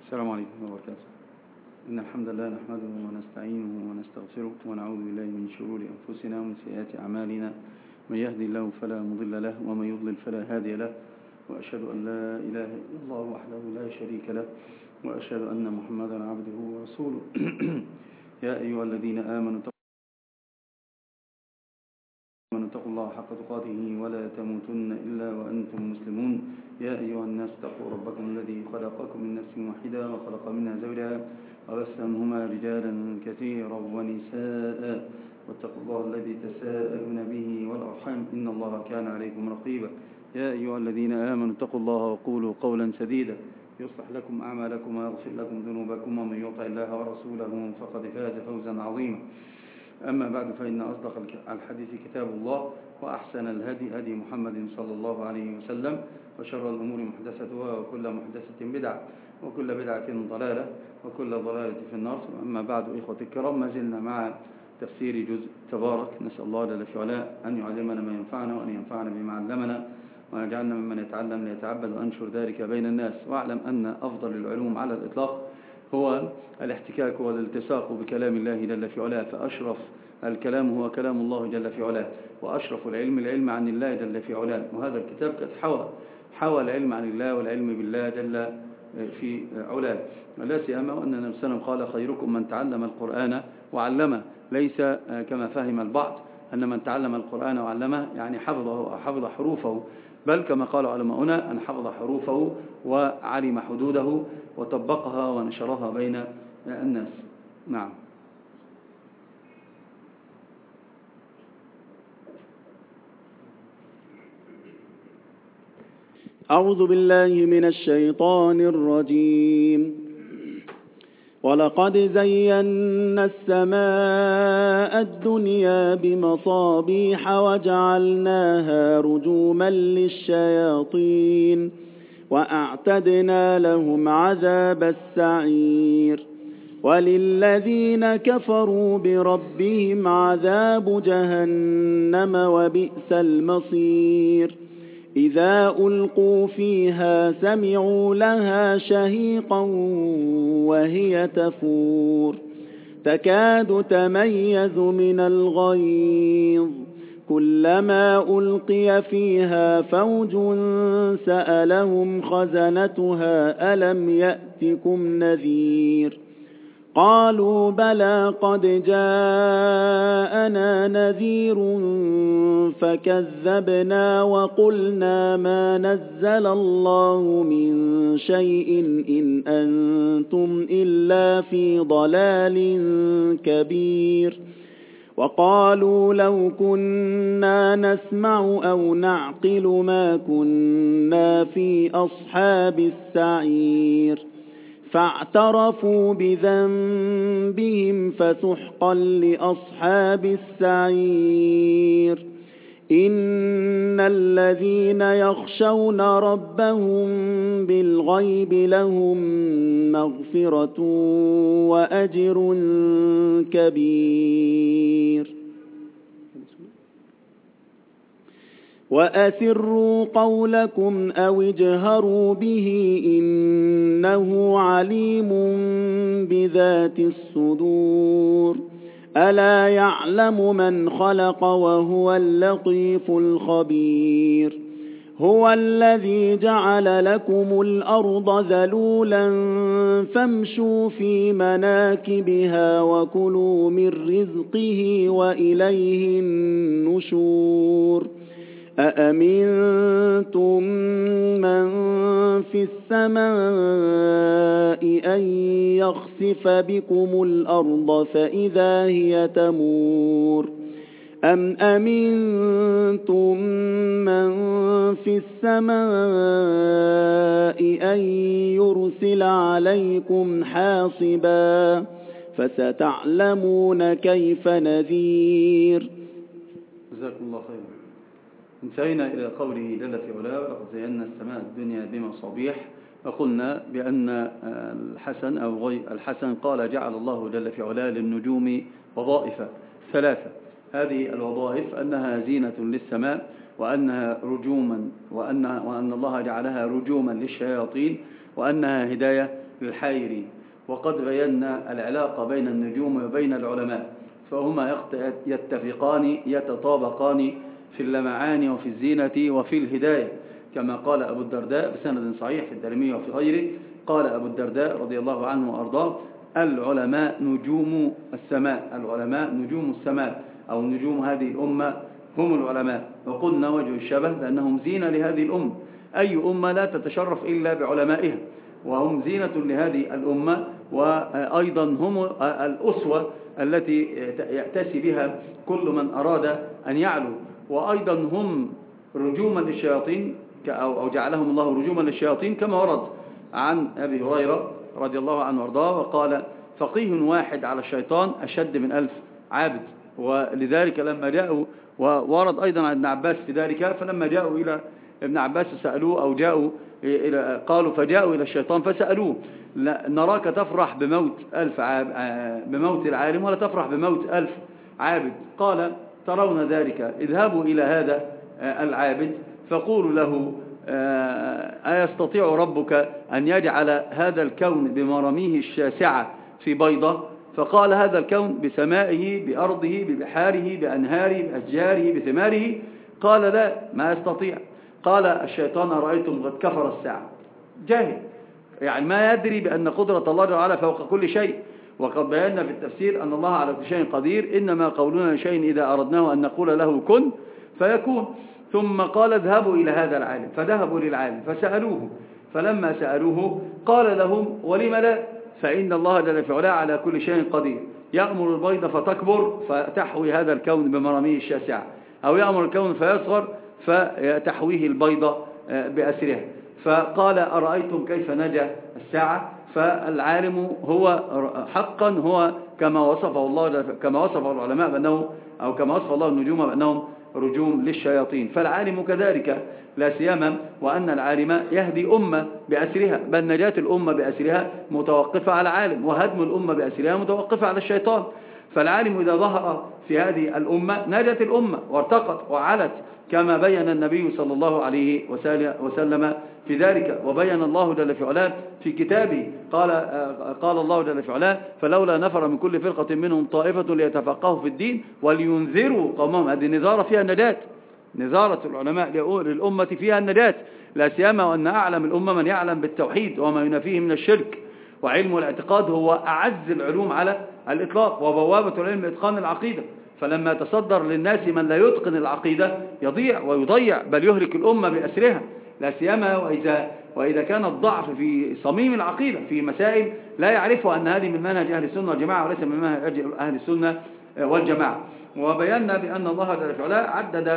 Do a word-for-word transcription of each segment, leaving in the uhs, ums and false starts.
السلام عليكم ورحمة الله وبركاته. إن الحمد لله نحمده ونستعينه ونستغفره ونعوذ بالله من شرور أنفسنا ومن سيئات أعمالنا، من يهدي الله فلا مضل له ومن يضلل فلا هادي له، وأشهد أن لا إله إلا الله وحده لا شريك له، وأشهد أن محمدا عبده ورسوله. يا أيها الذين آمنوا اتقوا الله حق تقاته ولا تموتن إلا وأنتم مسلمون. يا أيها الناس اتقوا ربكم الذي خلقكم من نفس واحدة وخلق منها زوجها وبث منهما رجالا كثيرا ونساء، واتقوا الله الذي تساءلون به والأرحام إن الله كان عليكم رقيبا. يا أيها الذين آمنوا اتقوا الله وقولوا قولا سديدا يصلح لكم أعمالكم ويغفر لكم ذنوبكم، ومن يطع الله ورسوله فقد فاز فوزا عظيما. أما بعد، فإن أصدق الحديث كتاب الله، وأحسن الهدي هدي محمد صلى الله عليه وسلم، وشر الأمور محدثتها وكل محدثة بدعة وكل بدعة ضلالة وكل ضلالة في النار. أما بعد، إخوة الكرام، ما زلنا مع تفسير جزء تبارك. نسأل الله جل في علاه أن يعلمنا ما ينفعنا وأن ينفعنا بما علمنا، وأن يجعلنا ممن يتعلم ليتعبد وأنشر ذلك بين الناس. واعلم أن أفضل العلوم على الإطلاق هو الاحتكاك والالتصاق بكلام الله جل في علاه، فأشرف الكلام هو كلام الله جل في علاه، وأشرف العلم العلم عن الله جل في علاه. وهذا الكتاب قد حوى حوى العلم عن الله والعلم بالله جل في علاه، لا سيما وأن النبي صلى الله عليه وسلم قال: خيركم من تعلم القرآن وعلمه. ليس كما فهم البعض أن من تعلم القرآن وعلمه يعني حفظه حفظ حروفه، بل كما قال علماؤنا أن حفظ حروفه وعلم حدوده وطبقها ونشرها بين الناس. نعم. أعوذ بالله من الشيطان الرجيم. ولقد زينا السماء الدنيا بمصابيح وجعلناها رجوما للشياطين وأعتدنا لهم عذاب السعير. وللذين كفروا بربهم عذاب جهنم وبئس المصير. إذا ألقوا فيها سمعوا لها شهيقا وهي تفور تكاد تميز من الغيظ. كلما ألقي فيها فوج سألهم خزنتها ألم يأتكم نذير؟ قالوا بلى قد جاءنا نذير فكذبنا وقلنا ما نزل الله من شيء إن أنتم إلا في ضلال كبير. وقالوا لو كنا نسمع أو نعقل ما كنا في أصحاب السعير. فاعترفوا بذنبهم فسحقا لأصحاب السعير. إن الذين يخشون ربهم بالغيب لهم مغفرة وأجر كبير. وأسروا قولكم أو اجهروا به إنه عليم بذات الصدور. ألا يعلم من خلق وهو اللطيف الخبير. هو الذي جعل لكم الأرض ذلولا فامشوا في مناكبها وكلوا من رزقه وإليه النشور. أأمنتم من في السماء أن يخسف بكم الأرض فإذا هي تمور أم أمنتم من في السماء أن يرسل عليكم حاصبا فستعلمون كيف نذير. جزاكم الله خيرا. انتهينا إلى قوله جل في علاه: ولقد زينا السماء الدنيا بمصابيح. وقلنا بأن الحسن أو غير الحسن قال: جعل الله جل في علاه للنجوم وظائف ثلاثة. هذه الوظائف أنها زينة للسماء، وأنها رجوما وأن, وأن الله جعلها رجوما للشياطين، وأنها هداية للحائرين. وقد بينا العلاقة بين النجوم وبين العلماء، فهما يتفقان يتطابقان في اللمعان وفي الزينة وفي الهداية، كما قال أبو الدرداء بسند صحيح في الدارمي وفي غيره. قال أبو الدرداء رضي الله عنه وأرضاه: العلماء نجوم السماء، العلماء نجوم السماء أو نجوم هذه الأمة هم العلماء. وقلنا وجه الشبه بأنهم زينة لهذه الأمة، أي أمة لا تتشرف إلا بعلمائها، وهم زينة لهذه الأمة، وأيضا هم الأسوة التي يأتسي بها كل من أراد أن يعلو، وأيضا هم رجوما للشياطين أو جعلهم الله رجوما للشياطين، كما ورد عن أبي هريرة رضي الله عنه وارضاه وقال: فقيه واحد على الشيطان أشد من ألف عابد. ولذلك لما جاءوا، وورد أيضا عن ابن عباس في ذلك، فلما جاءوا إلى ابن عباس سألوه أو جاءوا إلى قالوا فجاءوا إلى الشيطان فسألوه: نراك تفرح بموت ألف عاب بموت العالم ولا تفرح بموت ألف عابد؟ قال: ترون ذلك؟ اذهبوا إلى هذا العابد فقولوا له: أيستطيع ربك أن يجعل هذا الكون بمراميه الشاسعة في بيضة؟ فقال: هذا الكون بسمائه بأرضه ببحاره بأنهاره بأشجاره بثماره. قال: لا، ما يستطيع. قال الشيطان: رأيتم قد كفر الساعة. جاهل، يعني ما يدري بأن قدرة الله جل وعلا فوق كل شيء. وقد بينا في التفسير أن الله على كل شيء قدير، إنما قولنا لشيء إذا أردناه أن نقول له كن فيكون. ثم قال: اذهبوا إلى هذا العالم، فذهبوا للعالم فسألوه، فلما سألوه قال لهم: ولم لا؟ فإن الله جل وعلا على كل شيء قدير، يأمر البيض فتكبر فتحوي هذا الكون بمراميه الشاسعة، أو يأمر الكون فيصغر فتحويه البيض بأسرها. فقال: أرأيتم كيف نجا الساعة؟ فالعالم هو حقا هو كما وصفه الله، كما وصفه العلماء بأنه، أو كما وصف الله النجوم بأنهم رجوم للشياطين. فالعالم كذلك، لا سيما وأن العالم يهدي أمة بأسرها، بل نجاة الأمة بأسرها متوقفة على العالم، وهدم الأمة بأسرها متوقفة على الشيطان. فالعالم إذا ظهر في هذه الأمة نجت الأمة وارتقت وعلت، كما بين النبي صلى الله عليه وسلم في ذلك. وبين الله جل في علاه في كتابه، قال قال الله جل في علاه: فلولا نفر من كل فرقة منهم طائفة ليتفقهوا في الدين ولينذروا قومهم. هذه نذارة فيها النجاة، نذارة العلماء للأمة فيها النجاة، لا سيما وأن أعلم الأمة من يعلم بالتوحيد وما ينافيه من الشرك. وعلم الاعتقاد هو أعز العلوم على الإطلاق، وبوابة العلم إتقان العقيدة. فلما تصدر للناس من لا يتقن العقيدة يضيع ويضيع، بل يهلك الأمة بأسرها، لا سيما وإذا, وإذا كان الضعف في صميم العقيدة في مسائل لا يعرفها أن هذه من منهج أهل السنة والجماعة وليس من منهج أهل السنة والجماعة. وبينا بأن الله جل وعلا عدد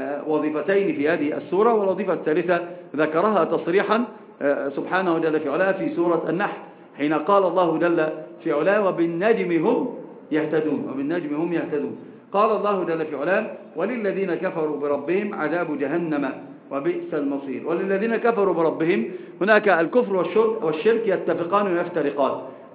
وظيفتين في هذه السورة، والوظيفة الثالثة ذكرها تصريحا سبحانه جل وعلا في سورة النحل، حين قال الله جل في علاه: وبالنجم هم يهتدون، وبالنجم هم يهتدون. قال الله جل في علاه: وللذين كفروا بربهم عذاب جهنم وبئس المصير. وللذين كفروا بربهم، هناك الكفر والشرك يتفقان ويفترقان،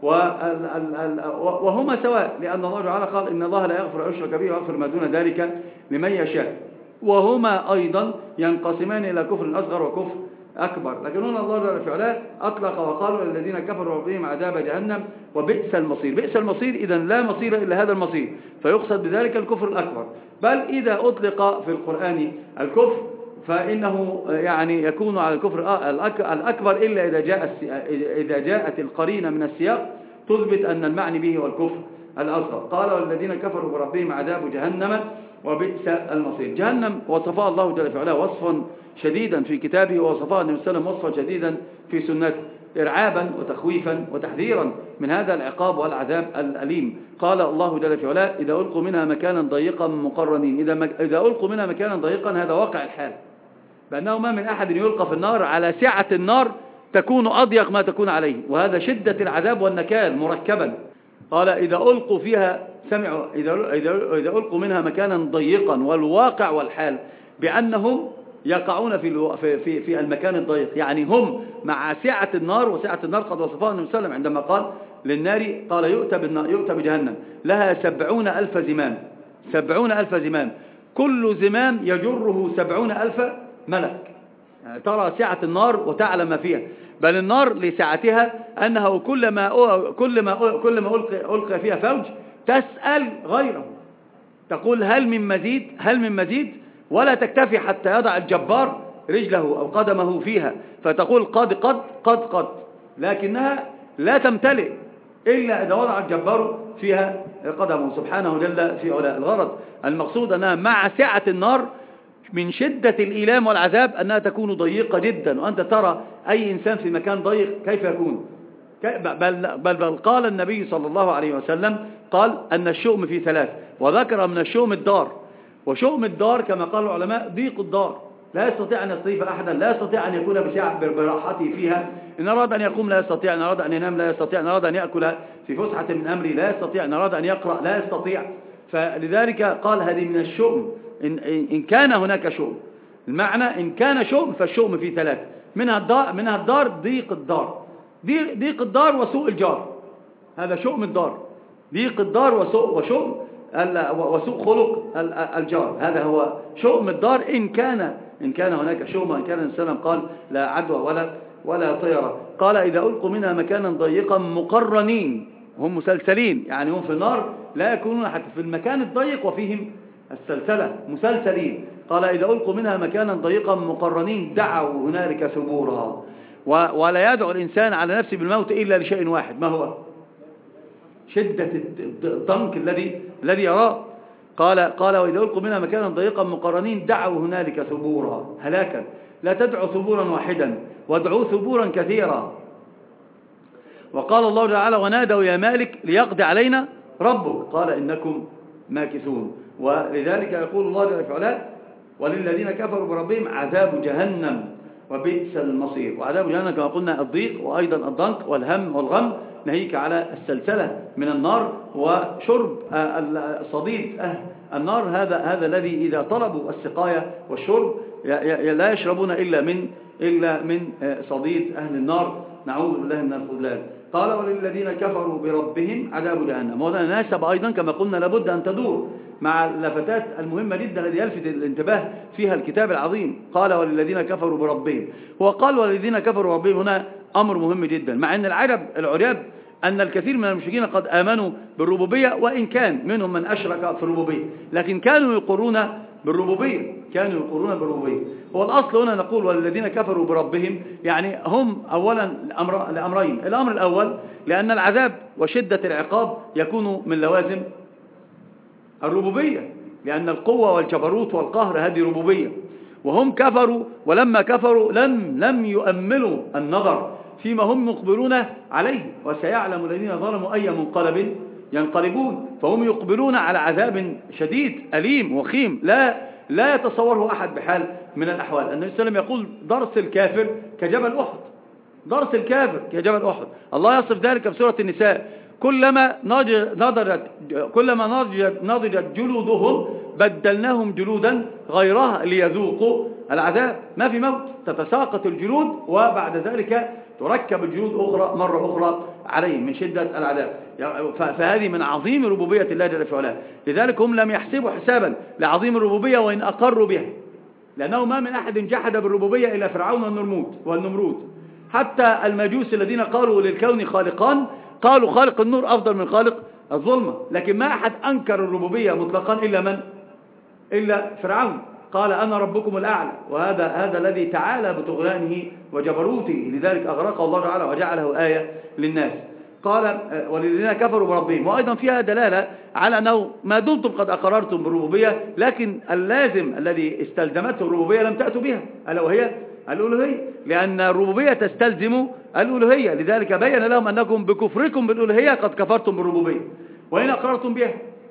وهما سواء، لأن الله تعالى قال: إن الله لا يغفر يشرك به ويغفر ما دون ذلك لمن يشاء. وهما أيضا ينقسمان إلى كفر أصغر وكفر أكبر. لكن هنا الله جل في علاه أطلق وقالوا: الذين كفروا بربهم عذاب جهنم وبئس المصير. بئس المصير، إذا لا مصير إلا هذا المصير، فيقصد بذلك الكفر الأكبر. بل إذا أطلق في القرآن الكفر فإنه يعني يكون على الكفر الأكبر إلا إذا جاء إذا جاءت القرينة من السياق تثبت أن المعني به هو الكفر الأصغر. قال: والذين كفروا بربهم عذاب جهنم وبئس المصير. جهنم وصفها الله جل وعلا وصفا شديدا في كتابه، ووصفها النبي صلى الله عليه وسلم وصفا شديدا في سنته، إرعابا وتخويفا وتحذيرا من هذا العقاب والعذاب الأليم. قال الله جل وعلا: إذا ألقوا منها مكانا ضيقا مقرنين. إذا, مك... إذا ألقوا منها مكانا ضيقا، هذا واقع الحال، بأنه ما من أحد يلقى في النار على سعة النار تكون أضيق ما تكون عليه، وهذا شدة العذاب والنكال مركبا. قال: إذا ألقوا فيها سمعوا إذا, إذا, إذا ألقوا منها مكانا ضيقا، والواقع والحال بأنهم يقعون في, في, في المكان الضيق، يعني هم مع سعة النار. وسعة النار قد وصفها النبي صلى الله عليه وسلم عندما قال للنار، قال: يؤتى, يؤتى بجهنم لها سبعون ألف زمام، سبعون ألف زمام، كل زمام يجره سبعون ألف ملك. ترى سعة النار وتعلم ما فيها، بل النار لسعتها أنه كلما كلما كلما ألقي, ألقي فيها فوج تسأل غيره، تقول هل من مزيد هل من مزيد، ولا تكتفي حتى يضع الجبار رجله أو قدمه فيها فتقول قد قد قد قد، لكنها لا تمتلئ إلا إذا وضع الجبار فيها قدمه سبحانه جل في علاء. الغرض المقصود أنها مع سعة النار من شدة الإيلام والعذاب أنها تكون ضيقة جدا، وأنت ترى أي إنسان في مكان ضيق كيف يكون. بل, بل, بل قال النبي صلى الله عليه وسلم قال أن الشؤم في ثلاث، وذكر من الشؤم الدار، وشؤم الدار كما قال العلماء ضيق الدار، لا يستطيع أن يستضيف أحدا، لا يستطيع أن يكون براحته فيها، إن أراد أن يقوم لا يستطيع، إن أراد أن ينام لا يستطيع، إن أراد أن يأكل في فسحة من أمره لا يستطيع، إن أراد أن يقرأ لا يستطيع. فلذلك قال هذه من الشؤم إن, إن كان هناك شؤم، المعنى إن كان شؤم فالشؤم في ثلاث، منها الدار, منها الدار ضيق الدار، ضيق الدار وسوء الجار، هذا شؤم الدار، ضيق الدار وسوء وشؤم وسوء خلق الجار، هذا هو شؤم الدار. إن كان إن كان هناك شؤم، إن كان الإنسان قال لا عدوى ولا ولا طيرة. قال إذا ألقوا منها مكانا ضيقا مقرنين، هم مسلسلين، يعني هم في النار لا يكونون حتى في المكان الضيق وفيهم السلسلة مسلسلين. قال إذا ألقوا منها مكانا ضيقا مقرنين دعوا هنالك ثبورها، ولا يدعو الإنسان على نفسه بالموت إلا لشيء واحد، ما هو؟ شدة الضنك الذي الذي يراه. قال قال وإذا ألقوا منها مكانا ضيقا مقرنين دعوا هنالك ثبورها، هلاكا، لا تدعوا ثبورا واحدا وادعوا ثبورا كثيرا. وقال الله تعالى ونادوا يا مالك ليقضي علينا ربك، قال إنكم ماكثون. ولذلك يقول الله جل وعلا وللذين كفروا بربهم عذاب جهنم وبئس المصير. وعذاب جهنم كما قلنا الضيق وأيضا الضنك والهم والغم، ناهيك على السلسلة من النار وشرب صديد النار، هذا هذا الذي إذا طلبوا السقاية والشرب لا يشربون إلا من إلا من صديد أهل النار، نعوذ بالله من الخذلان. قال وللذين كفروا بربهم عذاب جهنم، وهذا ناسب أيضا كما قلنا لابد أن تدور مع اللفتات المهمة جدا التي يلفت الانتباه فيها الكتاب العظيم. قال وللذين كفروا بربهم، هو قال وللذين كفروا بربهم هنا أمر مهم جدا، مع أن العرب العرياب أن الكثير من المشركين قد آمنوا بالربوبية، وإن كان منهم من أشرك في الربوبية، لكن كانوا يقرون بالربوبية، كانوا يقرون بالربوبية. هو الأصل هنا نقول والذين كفروا بربهم، يعني هم أولا لأمرين. الأمر الأول لأن العذاب وشدة العقاب يكون من لوازم الربوبية، لأن القوة والجبروت والقهر هذه ربوبية، وهم كفروا، ولما كفروا لم لم يؤملوا النظر فيما هم مقبلون عليه، وسيعلم الذين ظلموا أي منقلب ينقلبون. فهم يقبلون على عذاب شديد أليم وخيم لا لا يتصوره أحد بحال من الأحوال. النبي صلى الله عليه وسلم يقول درس الكافر كجبل أحد، درس الكافر كجبل أحد. الله يصف ذلك في سورة النساء كلما نضجت كلما نضجت, نضجت جلودهم بدلناهم جلودا غيرها ليذوقوا العذاب. ما في موت، تتساقط الجلود وبعد ذلك تركب الجلود أخرى مرة أخرى عليهم من شدة العذاب. فهذه من عظيم ربوبية الله جل في علاه. لذلك هم لم يحسبوا حسابا لعظيم الربوبية وإن أقروا بها، لأنه ما من أحد جحد بالربوبية إلا فرعون والنمرود والنمرود. حتى المجوس الذين قالوا للكون خالقان قالوا خالق النور أفضل من خالق الظلمة، لكن ما أحد أنكر الربوبية مطلقا إلا من؟ إلا فرعون، قال أنا ربكم الأعلى، وهذا هذا الذي تعالى بطغيانه وجبروته، لذلك أغرقه الله تعالى وجعله آية للناس. قال وللذين كفروا بربهم، وأيضا فيها دلالة على أنه ما دمتم قد أقررتم بالربوبية، لكن اللازم الذي استلزمته الربوبية لم تأتوا بها، ألا وهي الألوهية، لأن الربوبية تستلزم الألوهية. لذلك بين لهم أنكم بكفركم بالألوهية قد كفرتم بالربوبية وإن أقررتم بها،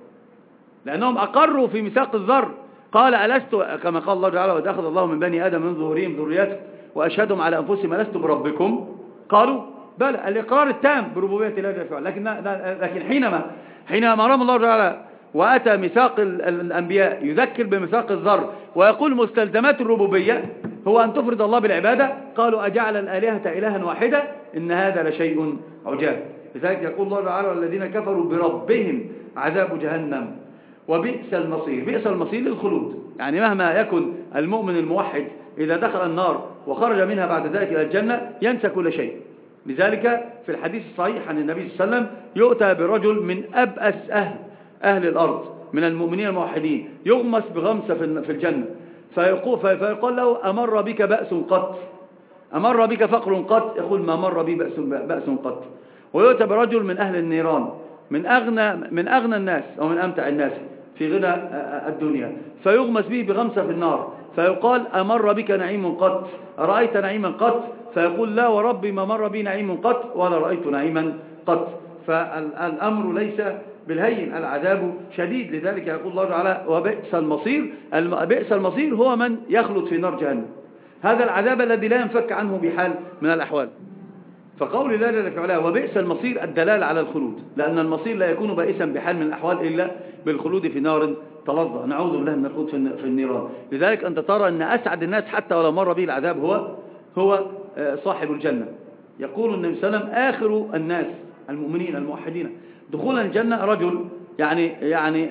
لأنهم أقروا في ميثاق الذر. قال ألست كما قال الله تعالى وإذ أخذ الله من بني آدم من ظهورهم ذريتهم وأشهدهم على أنفسهم ألست بربكم قالوا بلى، الإقرار التام بربوبية الله جل وعلا. لكن لكن حينما حينما أمر الله تعالى وأتى ميثاق الأنبياء يذكر بميثاق الذر ويقول مستلزمات الربوبية هو أن تفرد الله بالعبادة، قالوا أجعل الآلهة إلها واحدة إن هذا لشيء عجاب. لذلك يقول الله تعالى والذين كفروا بربهم عذاب جهنم وبئس المصير. بئس المصير للخلود، يعني مهما يكن المؤمن الموحد إذا دخل النار وخرج منها بعد ذلك إلى الجنة ينسى كل شيء. لذلك في الحديث الصحيح عن النبي صلى الله عليه وسلم يؤتى برجل من أبأس أهل, أهل الأرض من المؤمنين الموحدين يغمس بغمسة في الجنة، فيقول, فيقول له أمر بك بأس قط؟ أمر بك فقر قط؟ يقول ما مر بي بأس, بأس قط. ويؤتى برجل من أهل النيران من أغنى, من أغنى الناس أو من أمتع الناس في غنى الدنيا، فيغمس به بغمسة في النار، فيقال أمر بك نعيم قط؟ أرأيت نعيما قط؟ فيقول لا وربي ما مر بي نعيم قط ولا رأيت نعيما قط. فالأمر ليس بالهين، العذاب شديد. لذلك يقول الله تعالى وبئس المصير. بئس المصير هو من يخلد في نار جهنم، هذا العذاب الذي لا ينفك عنه بحال من الأحوال. فقول الله جل وعلا وبئس المصير الدلال على الخلود، لأن المصير لا يكون بائسا بحال من الأحوال إلا بالخلود في نار تلظى، نعوذ بالله من الخلود في النيران. لذلك أنت ترى أن أسعد الناس حتى ولو مر به العذاب هو هو صاحب الجنة. يقول النبي صلى الله عليه وسلم آخر الناس المؤمنين الموحدين دخولا الجنة رجل يعني يعني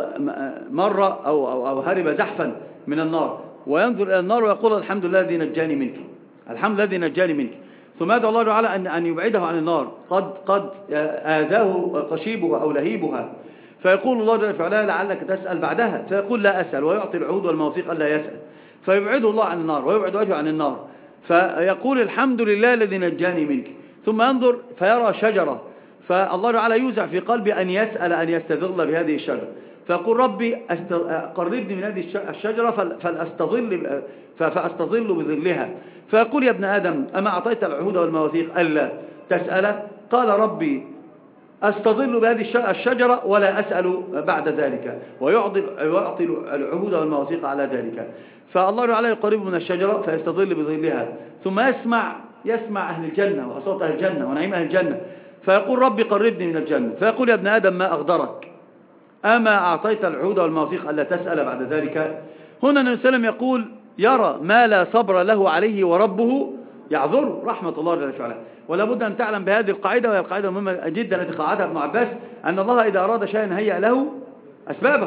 مر أو, أو, أو هرب زحفا من النار وينظر إلى النار ويقول الحمد لله الذي نجاني منك، الحمد لله الذي نجاني منك. ثم يدعو الله تعالى أن أن يبعده عن النار، قد قد آذاه قشيبها أو لهيبها، فيقول الله جل وعلا لعلك تسأل بعدها، فيقول لا أسأل، ويعطي العهود والمواثيق ألا يسأل، فيبعده الله عن النار ويبعد وجهه عن النار، فيقول الحمد لله الذي نجاني منك. ثم ينظر فيرى شجرة، فالله تعالى يوزع في قلبه أن يسأل أن يستظل بهذه الشجرة، فيقول ربي قربني من هذه الشجرة فأستظل, فأستظل بظلها، فيقول يا ابن آدم أما أعطيت العهود والمواثيق ألا تسأل؟ قال ربي أستظل بهذه الشجرة ولا أسأل بعد ذلك، ويعطي العهود والمواثيق على ذلك. فالله تعالى يقرب من الشجرة فيستظل بظلها، ثم يسمع يسمع أهل الجنة وأصوات أهل الجنة ونعيم أهل الجنة، فيقول ربي قربني من الجنة، فيقول يا ابن آدم ما أغدرك أما أعطيت العهود والمواثيق ألا تسأل بعد ذلك؟ هنا النبي صلى الله عليه وسلم يقول يرى ما لا صبر له عليه وربه يعذره، رحمة الله جل وعلا. ولا بد أن تعلم بهذه القاعدة، وهي القاعدة مهمة جدا التي قاعدها ابن عباس، أن الله إذا أراد شيئا هيأ له أسبابه.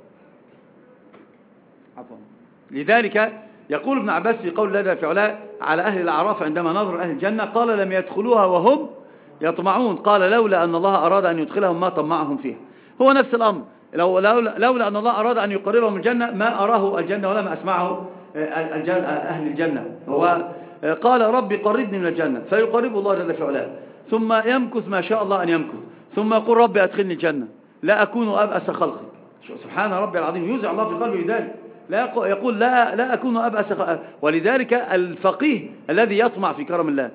لذلك يقول ابن عباس في قول الله جل وعلا على أهل الأعراف عندما نظر أهل الجنة قال لم يدخلوها وهم يطمعون، قال لولا أن الله أراد أن يدخلهم ما طمعهم فيها. هو نفس الأمر، لو لولا, لولا أن الله أراد أن يقربهم الجنة ما أراه الجنة ولا ما أسمعه أهل الجنة. هو قال ربي قربني من الجنة فيقرب الله جل وعلا، ثم يمكث ما شاء الله أن يمكث، ثم يقول ربي أدخلني الجنة لا أكون أبأس خلقي. سبحان ربي العظيم، يوزع الله في قلبه ذلك، لا يقول لا, لا أكون أبأس خلقي. ولذلك الفقيه الذي يطمع في كرم الله،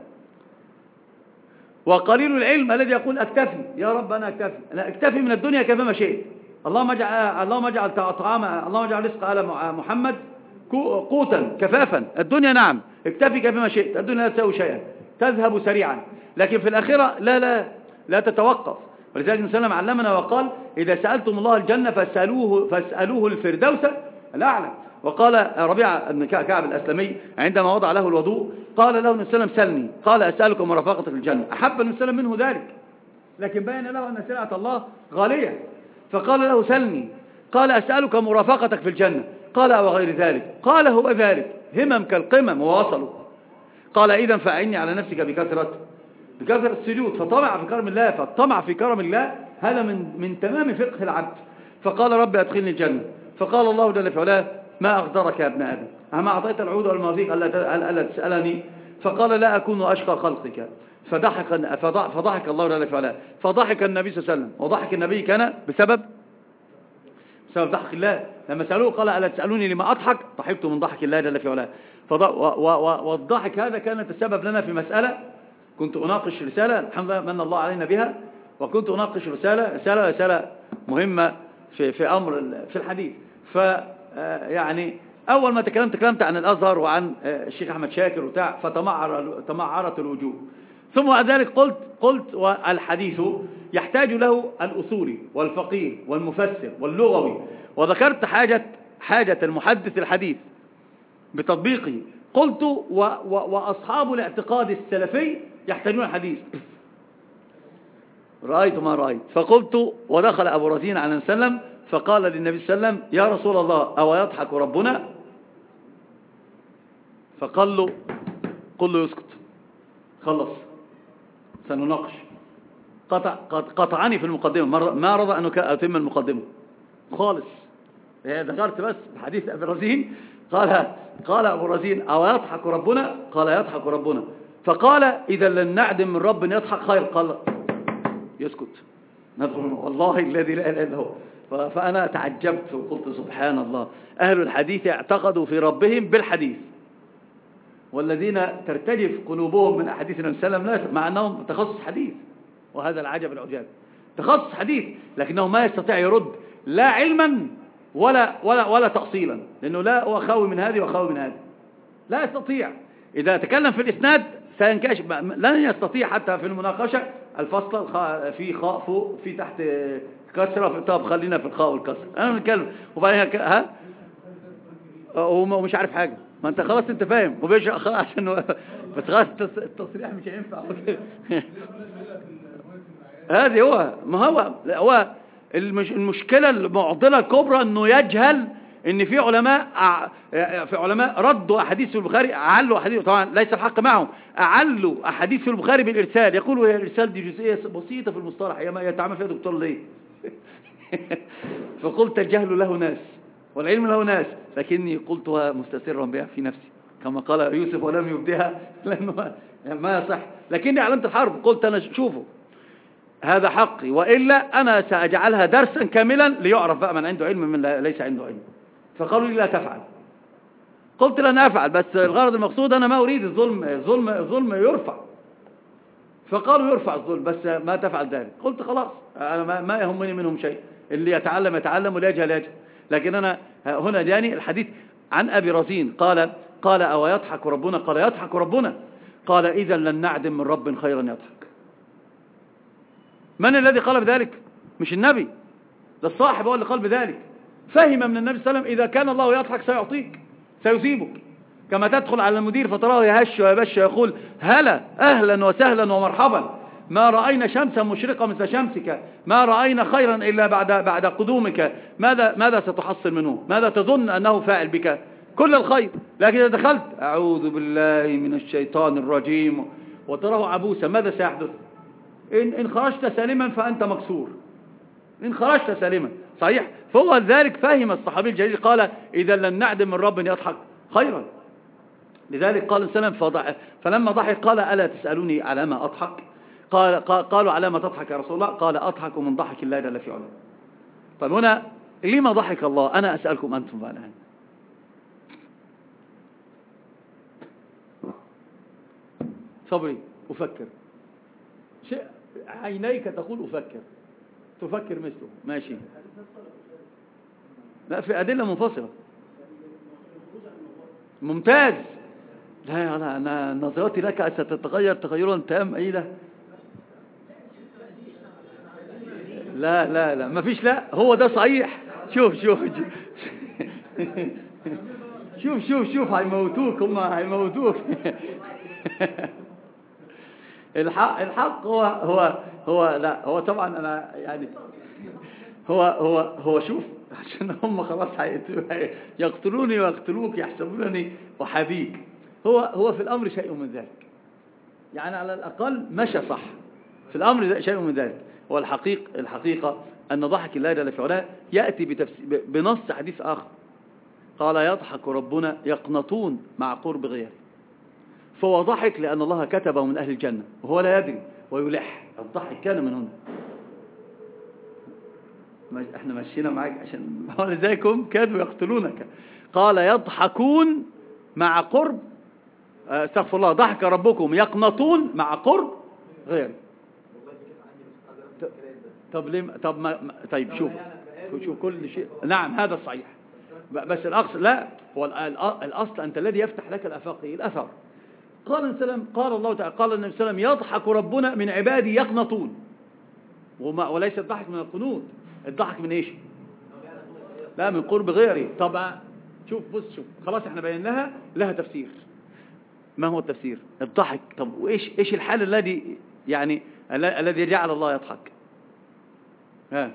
وقليل العلم الذي يقول أكتفي يا رب أنا أكتفي، أنا أكتفي من الدنيا كيفما شئت، اللهم اجعل اللهم اجعل طعام اللهم اجعل رزق آل محمد قوتا كفافا. الدنيا نعم اكتفي كيفما شئت، الدنيا لا تساوي شيئا تذهب سريعا، لكن في الآخرة لا لا لا تتوقف. ولذلك النبي صلى الله عليه وسلم علمنا وقال إذا سألتم الله الجنة فاسألوه فاسألوه الفردوس الأعلى. وقال ربيعة بن كعب الأسلمي عندما وضع له الوضوء قال له النبي صلى الله عليه وسلم سلني، قال أسألك مرافقتك الجنة. أحب النبي صلى الله عليه وسلم منه ذلك، لكن بين له أن سلعة الله غالية، فقال له سلني، قال أسألك مرافقتك في الجنة، قال وغير ذلك، قال هو ذلك، همم كالقمم ووصلوا. قال إذن فأعني على نفسك بكثرة بكثرة السجود، فطمع في كرم الله، فالطمع في كرم الله هذا من من تمام فقه العبد. فقال ربي أدخلني الجنة، فقال الله جل وعلا ما أغدرك يا ابن آدم أما أعطيت العهود والمواثيق ألا تسألني؟ فقال لا أكون أشقى خلقك. فضحك فضحك الله جل وعلا، فضحك النبي صلى الله عليه وسلم، وضحك النبي كان بسبب بسبب ضحك الله. لما سألوه قال ألا تسألوني لما أضحك؟ ضحكت من ضحك الله جل وعلا. والضحك هذا كان يتسبب لنا في مسألة، كنت أناقش رسالة الحمد لله من الله علينا بها، وكنت أناقش رسالة رسالة رسالة مهمة في في أمر في الحديث. ف يعني أول ما تكلمت تكلمت عن الأزهر وعن الشيخ أحمد شاكر وبتاع، فتمعر تمعرت الوجوه. ثم بعد ذلك قلت قلت والحديث يحتاج له الأصولي والفقيه والمفسر واللغوي، وذكرت حاجة حاجة المحدث الحديث بتطبيقه. قلت و و وأصحاب الاعتقاد السلفي يحتاجون الحديث. رأيت ما رأيت. فقلت ودخل أبو رزين على النبي صلى الله عليه وسلم فقال للنبي صلى الله عليه وسلم يا رسول الله أو يضحك ربنا؟ فقال له قل له يسكت، خلص سنناقش. قطع قطعني في المقدمة، ما رضى أن أتم المقدمة خالص. ذكرت بس حديث أبي رزين، قال قال أبو رزين أو يضحك ربنا؟ قال يضحك ربنا. فقال إذا لن نعدم من رب يضحك خير. قال يسكت، ندخل والله الذي لا إله إلا هو. فأنا تعجبت وقلت سبحان الله، أهل الحديث اعتقدوا في ربهم بالحديث، والذين ترتجف قلوبهم من أحاديث النبي صلى الله عليه وسلم مع أنهم تخصص حديث، وهذا العجب العجاب، تخصص حديث لكنه ما يستطيع يرد لا علما ولا ولا ولا تأصيلا، لأنه لا هو خاوي من هذه وخاوي من هذه، لا يستطيع. إذا تكلم في الإسناد سينكشف، لن يستطيع حتى في المناقشة الفصل في خاء فوق في تحت كسرة. طب خلينا في الخاء والكسر، أنا بنتكلم وبعدين ها هو مش عارف حاجة. ما أنت خلاص أنت فاهم وبيشرح خلاص عشان بس خلاص التصريح مش هينفع هذه هو ما هو هو المش المشكلة المعضلة الكبرى انه يجهل ان في علماء في علماء ردوا احاديث في البخاري، اعلوا احاديث، طبعا ليس الحق معهم، اعلوا احاديث في البخاري بالارسال، يقولوا يا الارسال دي جزئية بسيطة في المصطلح، يا ما يتعامل فيها دكتور ليه فقلت الجهل له ناس والعلم له ناس، لكني قلتها مستسرا بها في نفسي كما قال يوسف ولم يبدها لانه ما يصح، لكني علمت الحرب. قلت انا شوفوا هذا حقي، وإلا أنا سأجعلها درسا كاملا ليعرف بقى من عنده علم من ليس عنده علم. فقالوا لي لا تفعل. قلت لن أفعل، بس الغرض المقصود أنا ما أريد الظلم، الظلم الظلم يرفع. فقالوا يرفع الظلم بس ما تفعل ذلك. قلت خلاص أنا ما يهمني منهم شيء، اللي يتعلم يتعلم واللي يجهل يجهل. لكن أنا هنا جاني الحديث عن أبي رزين قال قال أو يضحك ربنا؟ قال يضحك ربنا. قال إذا لن نعدم من رب خيرا يضحك. من الذي قال بذلك؟ مش النبي، ده الصاحب هو اللي قال بذلك. فهم من النبي صلى الله عليه وسلم إذا كان الله يضحك سيعطيك سيصيبك، كما تدخل على المدير فتراه يهش ويبش ويقول هلا أهلا وسهلا ومرحبا، ما رأينا شمسا مشرقة مثل شمسك، ما رأينا خيرا إلا بعد بعد قدومك، ماذا ماذا ستحصل منه؟ ماذا تظن أنه فاعل بك؟ كل الخير. لكن إذا دخلت أعوذ بالله من الشيطان الرجيم وتراه عبوسا، ماذا سيحدث؟ إن, إن خرجت سالما فأنت مكسور، إن خرجت سالما صحيح. فهو ذلك فهم الصحابي الجليل قال إذا لن نعدم من رب يضحك خيرا. لذلك قال السلام فلما ضحك قال ألا تسألوني على ما أضحك؟ قال قالوا على ما تضحك يا رسول الله؟ قال أضحك من ضحك الله جل في علاه. طيب هنا لما ضحك الله؟ أنا أسألكم أنتم بقى الآن. صبري أفكر، شيء عينيك تقول أفكر، تفكر مثله ماشي. لا في أدلة منفصلة ممتاز. لا أنا أنا نظرتي لك ستتغير تغيرا تام. أي ده لا لا لا ما فيش، لا هو ده صحيح. شوف شوف شوف شوف شوف هيموتوك، هم هيموتوك الحق الحق هو هو هو لا هو طبعا انا يعني هو هو هو شوف عشان هم خلاص يقتلوني ويقتلوك يحسبونني وحبيك. هو هو في الامر شيء من ذلك، يعني على الاقل مشى صح في الامر شيء من ذلك. هو الحقيقه الحقيقه ان ضحك الله جل في علاه ياتي بتفسير بنص حديث اخر قال يضحك ربنا يقنطون مع قرب غيره. فهو ضحك لأن الله كتبه من أهل الجنة وهو لا يدري ويلح. الضحك كان من هنا. احنا مشينا معاك عشان ولذلكم كانوا يقتلونك. قال يضحكون مع قرب استغفر الله ضحك ربكم يقنطون مع قرب غيره. طب ليه طب ما طيب شوف شوف كل شيء نعم هذا صحيح، بس الأصل لا هو الأصل أنت الذي يفتح لك الآفاق الأثر. قال السلام قال الله تعالى قال النبي صلى الله عليه وسلم يضحك ربنا من عبادي يقنطون، وليس الضحك من القنوط. الضحك من ايش؟ لا من قرب غيري. طبعا شوف بص شوف خلاص احنا بيناها لها تفسير. ما هو التفسير؟ الضحك. طب وايش ايش الحال الذي يعني الذي جعل الله يضحك؟ ها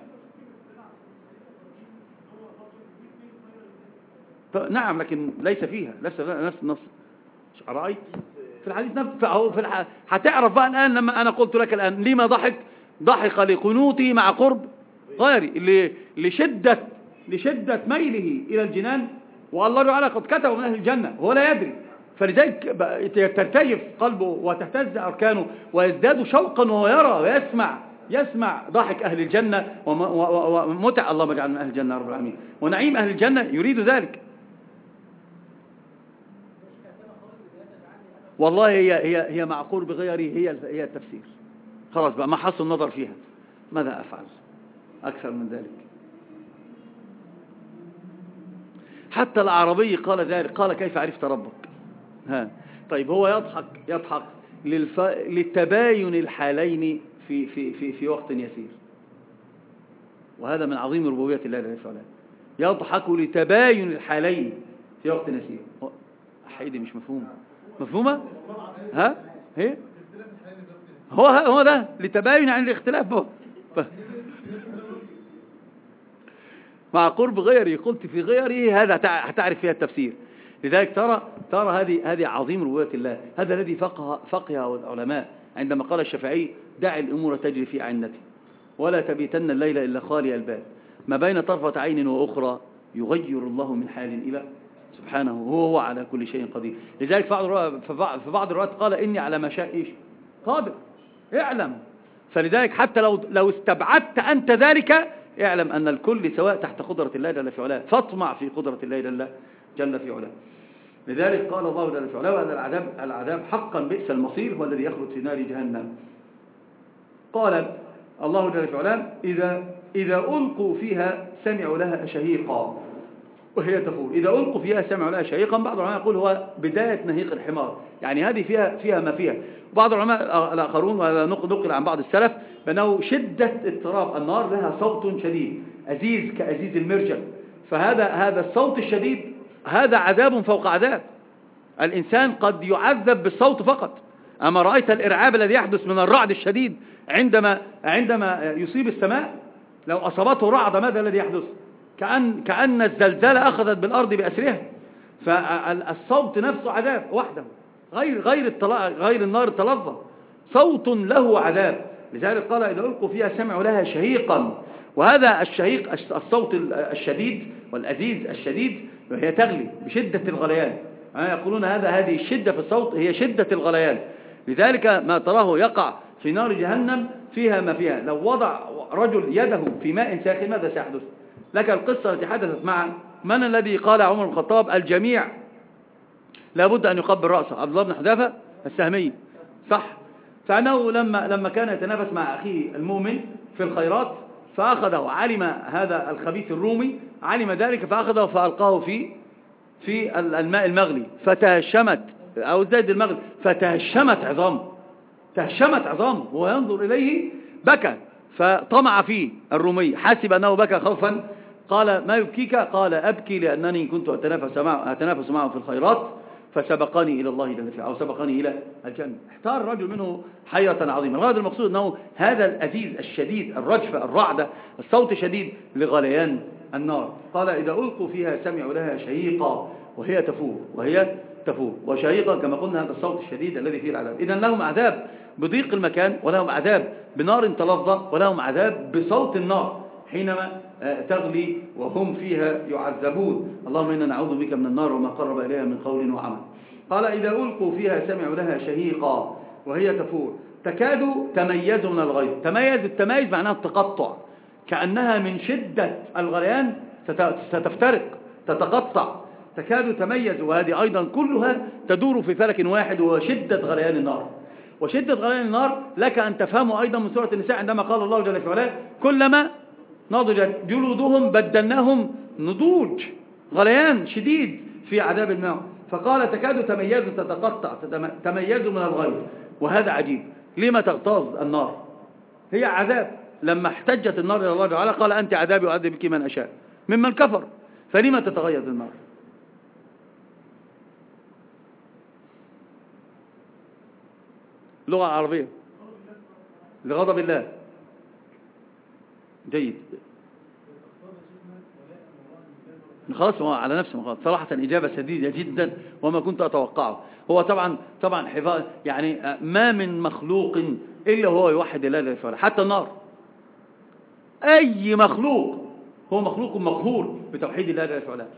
نعم لكن ليس فيها نفس نفس النص. رأيت في الحديث نفسه، فهو في الح... هتعرف بقى الآن لما أنا قلت لك الآن لما ضحك. ضحك لقنوته مع قرب غيري، لشدة لشدة ميله إلى الجنان، والله تعالى قد كتبه من أهل الجنة وهو لا يدري، فلذلك ترتجف قلبه وتهتز أركانه ويزداد شوقا وهو يرى ويسمع يسمع ضحك أهل الجنة ومتع. اللهم اجعلنا من أهل الجنة رب العالمين، ونعيم أهل الجنة يريد ذلك. والله هي هي هي مع قرب غيري، هي هي التفسير. خلاص بقى ما حصل النظر فيها، ماذا أفعل أكثر من ذلك؟ حتى العربي قال ذلك، قال كيف عرفت ربك؟ ها طيب هو يضحك يضحك للف... للتباين الحالين في في في في وقت يسير، وهذا من عظيم ربوبية الله جل وعلا. يضحك لتباين الحالين في وقت يسير. حيدي مش مفهوم مفهومة؟ ها هي هو هو ده لتباين عن الاختلاف هو. مع قرب غيري، قلت في غيره هذا هتعرف فيها التفسير. لذلك ترى ترى هذه هذه عظيم ربوبية الله. هذا الذي فقه فقه العلماء عندما قال الشافعي دع الأمور تجري في عنته ولا تبيتن الليل إلا خالي البال، ما بين طرفة عين وأخرى يغير الله من حال إلى سبحانه، هو هو على كل شيء قدير. لذلك في بعض الروايات قال إني على ما شاء إيش قادر، اعلم. فلذلك حتى لو لو استبعدت أنت ذلك اعلم أن الكل سواء تحت قدرة الله جل في علاه، فاطمع في قدرة الله جل جل في علاه. لذلك قال الله جل في علاه وأن العذاب العذاب حقا بئس المصير هو الذي يخلد في نار جهنم. قال الله جل في علاه إذا إذا ألقوا فيها سمعوا لها شهيقا وهي تفور. إذا ألقوا فيها سمعوا لها شهيقا، بعض العلماء يقول هو بداية نهيق الحمار، يعني هذه فيها فيها ما فيها. بعض العلماء الآخرون ونقل عن بعض السلف بأنه شدة اضطراب النار لها صوت شديد أزيز كأزيز المرجل، فهذا هذا الصوت الشديد هذا عذاب فوق عذاب. الإنسان قد يعذب بالصوت فقط. أما رأيت الإرعاب الذي يحدث من الرعد الشديد عندما عندما يصيب السماء؟ لو أصابته رعد ماذا الذي يحدث؟ كأن كأن الزلزال أخذت بالأرض بأسرها. فالصوت نفسه عذاب وحده، غير غير غير النار التلظى، صوت له عذاب. لذلك قال إذا ألقوا فيها سمعوا لها شهيقا، وهذا الشهيق الصوت الشديد والأزيز الشديد وهي تغلي بشدة الغليان. يقولون هذا هذه الشدة في الصوت هي شدة الغليان. لذلك ما تراه يقع في نار جهنم فيها ما فيها. لو وضع رجل يده في ماء ساخن ماذا سيحدث؟ لك القصة التي حدثت مع من الذي قال عمر بن الخطاب الجميع لابد أن يقبل رأسه؟ عبد الله بن حذافة السهمي، صح؟ فأنه لما لما كان يتنافس مع أخيه المؤمن في الخيرات فأخذه، علم هذا الخبيث الرومي علم ذلك فأخذه فألقاه في في الماء المغلي فتهشمت أو زيد المغلي فتهشمت عظامه، تهشمت عظامه وهو ينظر إليه بكى فطمع فيه الرومي، حسب أنه بكى خوفا. قال ما يبكيك؟ قال أبكي لأنني كنت أتنافس معه, أتنافس معه في الخيرات فسبقني إلى الله جل وعلا أو سبقني إلى الجنة. احتار الرجل منه حيرة عظيمة. الغرض المقصود أنه هذا الأزيز الشديد الرجفة الرعدة الصوت شديد لغليان النار. قال إذا ألقوا فيها سمعوا لها شهيقا وهي تفور وهي تفور وشهيقا كما قلنا هذا الصوت الشديد الذي فيه العذاب. إذن لهم عذاب بضيق المكان، ولهم عذاب بنار تلظى، ولهم عذاب بصوت النار حينما تغلي وهم فيها يعذبون. اللهم إنا نعوذ بك من النار وما قرب إليها من قول وعمل. قال إذا ألقوا فيها سمعوا لها شهيقا وهي تفور تكاد تميز من الغيظ. تميز، التميز معناها التقطع، كأنها من شدة الغليان ستفترق تتقطع، تكاد تميز. وهذه أيضا كلها تدور في فلك واحد وهو شدة غليان النار. وشدة غليان النار لك أن تفهموا أيضا من سورة النساء عندما قال الله جل وعلا كلما نضجت جلودهم بدلناهم نضوج، غليان شديد في عذاب الماء. فقال تكاد تميز تتقطع تميز من الغيظ. وهذا عجيب، لما تغتاظ النار؟ هي عذاب. لما احتجت النار إلى الله تعالى قال أنت عذابي وأعذب بك من أشاء ممن كفر، فلما تتغيظ النار؟ اللغة العربية لغضب الله. جيد. خلاص هو على نفسه خلاص. صراحة إجابة سديدة جدا وما كنت أتوقعه. هو طبعا طبعا حفاظ يعني ما من مخلوق إلا هو يوحد الله جل وعلا، حتى النار. أي مخلوق هو مخلوق مقهور بتوحيد الله جل وعلا.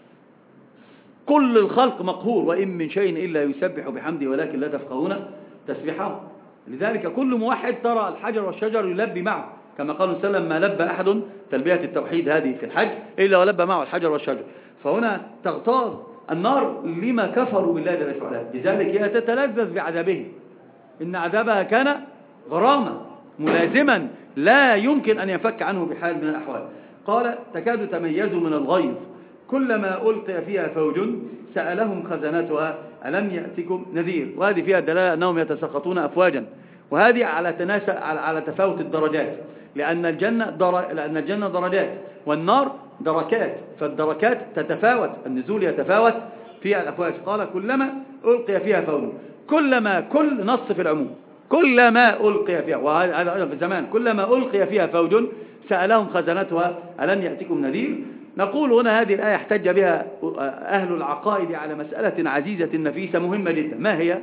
كل الخلق مقهور، وإن من شيء إلا يسبح بحمده ولكن لا تفقهون تسبيحه. لذلك كل موحد ترى الحجر والشجر يلبي معه، كما قال صلى الله عليه وسلم: ما لبى أحد تلبية التوحيد هذه في الحج إلا ولبى معه الحجر والشجر. فهنا تغتاظ النار لما كفروا بالله جل وعلا، لذلك هي تتلذذ بعذابه، إن عذابها كان غراما ملازما لا يمكن أن ينفك عنه بحال من الأحوال. قال: تكاد تميز من الغيظ كلما ألقي فيها فوج سألهم خزنتها ألم يأتكم نذير. وهذه فيها دلالة أنهم يتساقطون أفواجا، وهذه على تناسى على تفاوت الدرجات، لأن الجنة در... لأن الجنة درجات والنار دركات، فالدركات تتفاوت، النزول يتفاوت فيها الأفواج. قال: كلما ألقي فيها فوج، كلما كل نص في العموم، كلما ألقي فيها، وهذا في الزمان، كلما ألقي فيها فوج سألهم خزنتها ألم يأتكم نذير. نقول هنا هذه الآية احتج بها أهل العقائد على مسألة عزيزة نفيسة مهمة جدا. ما هي؟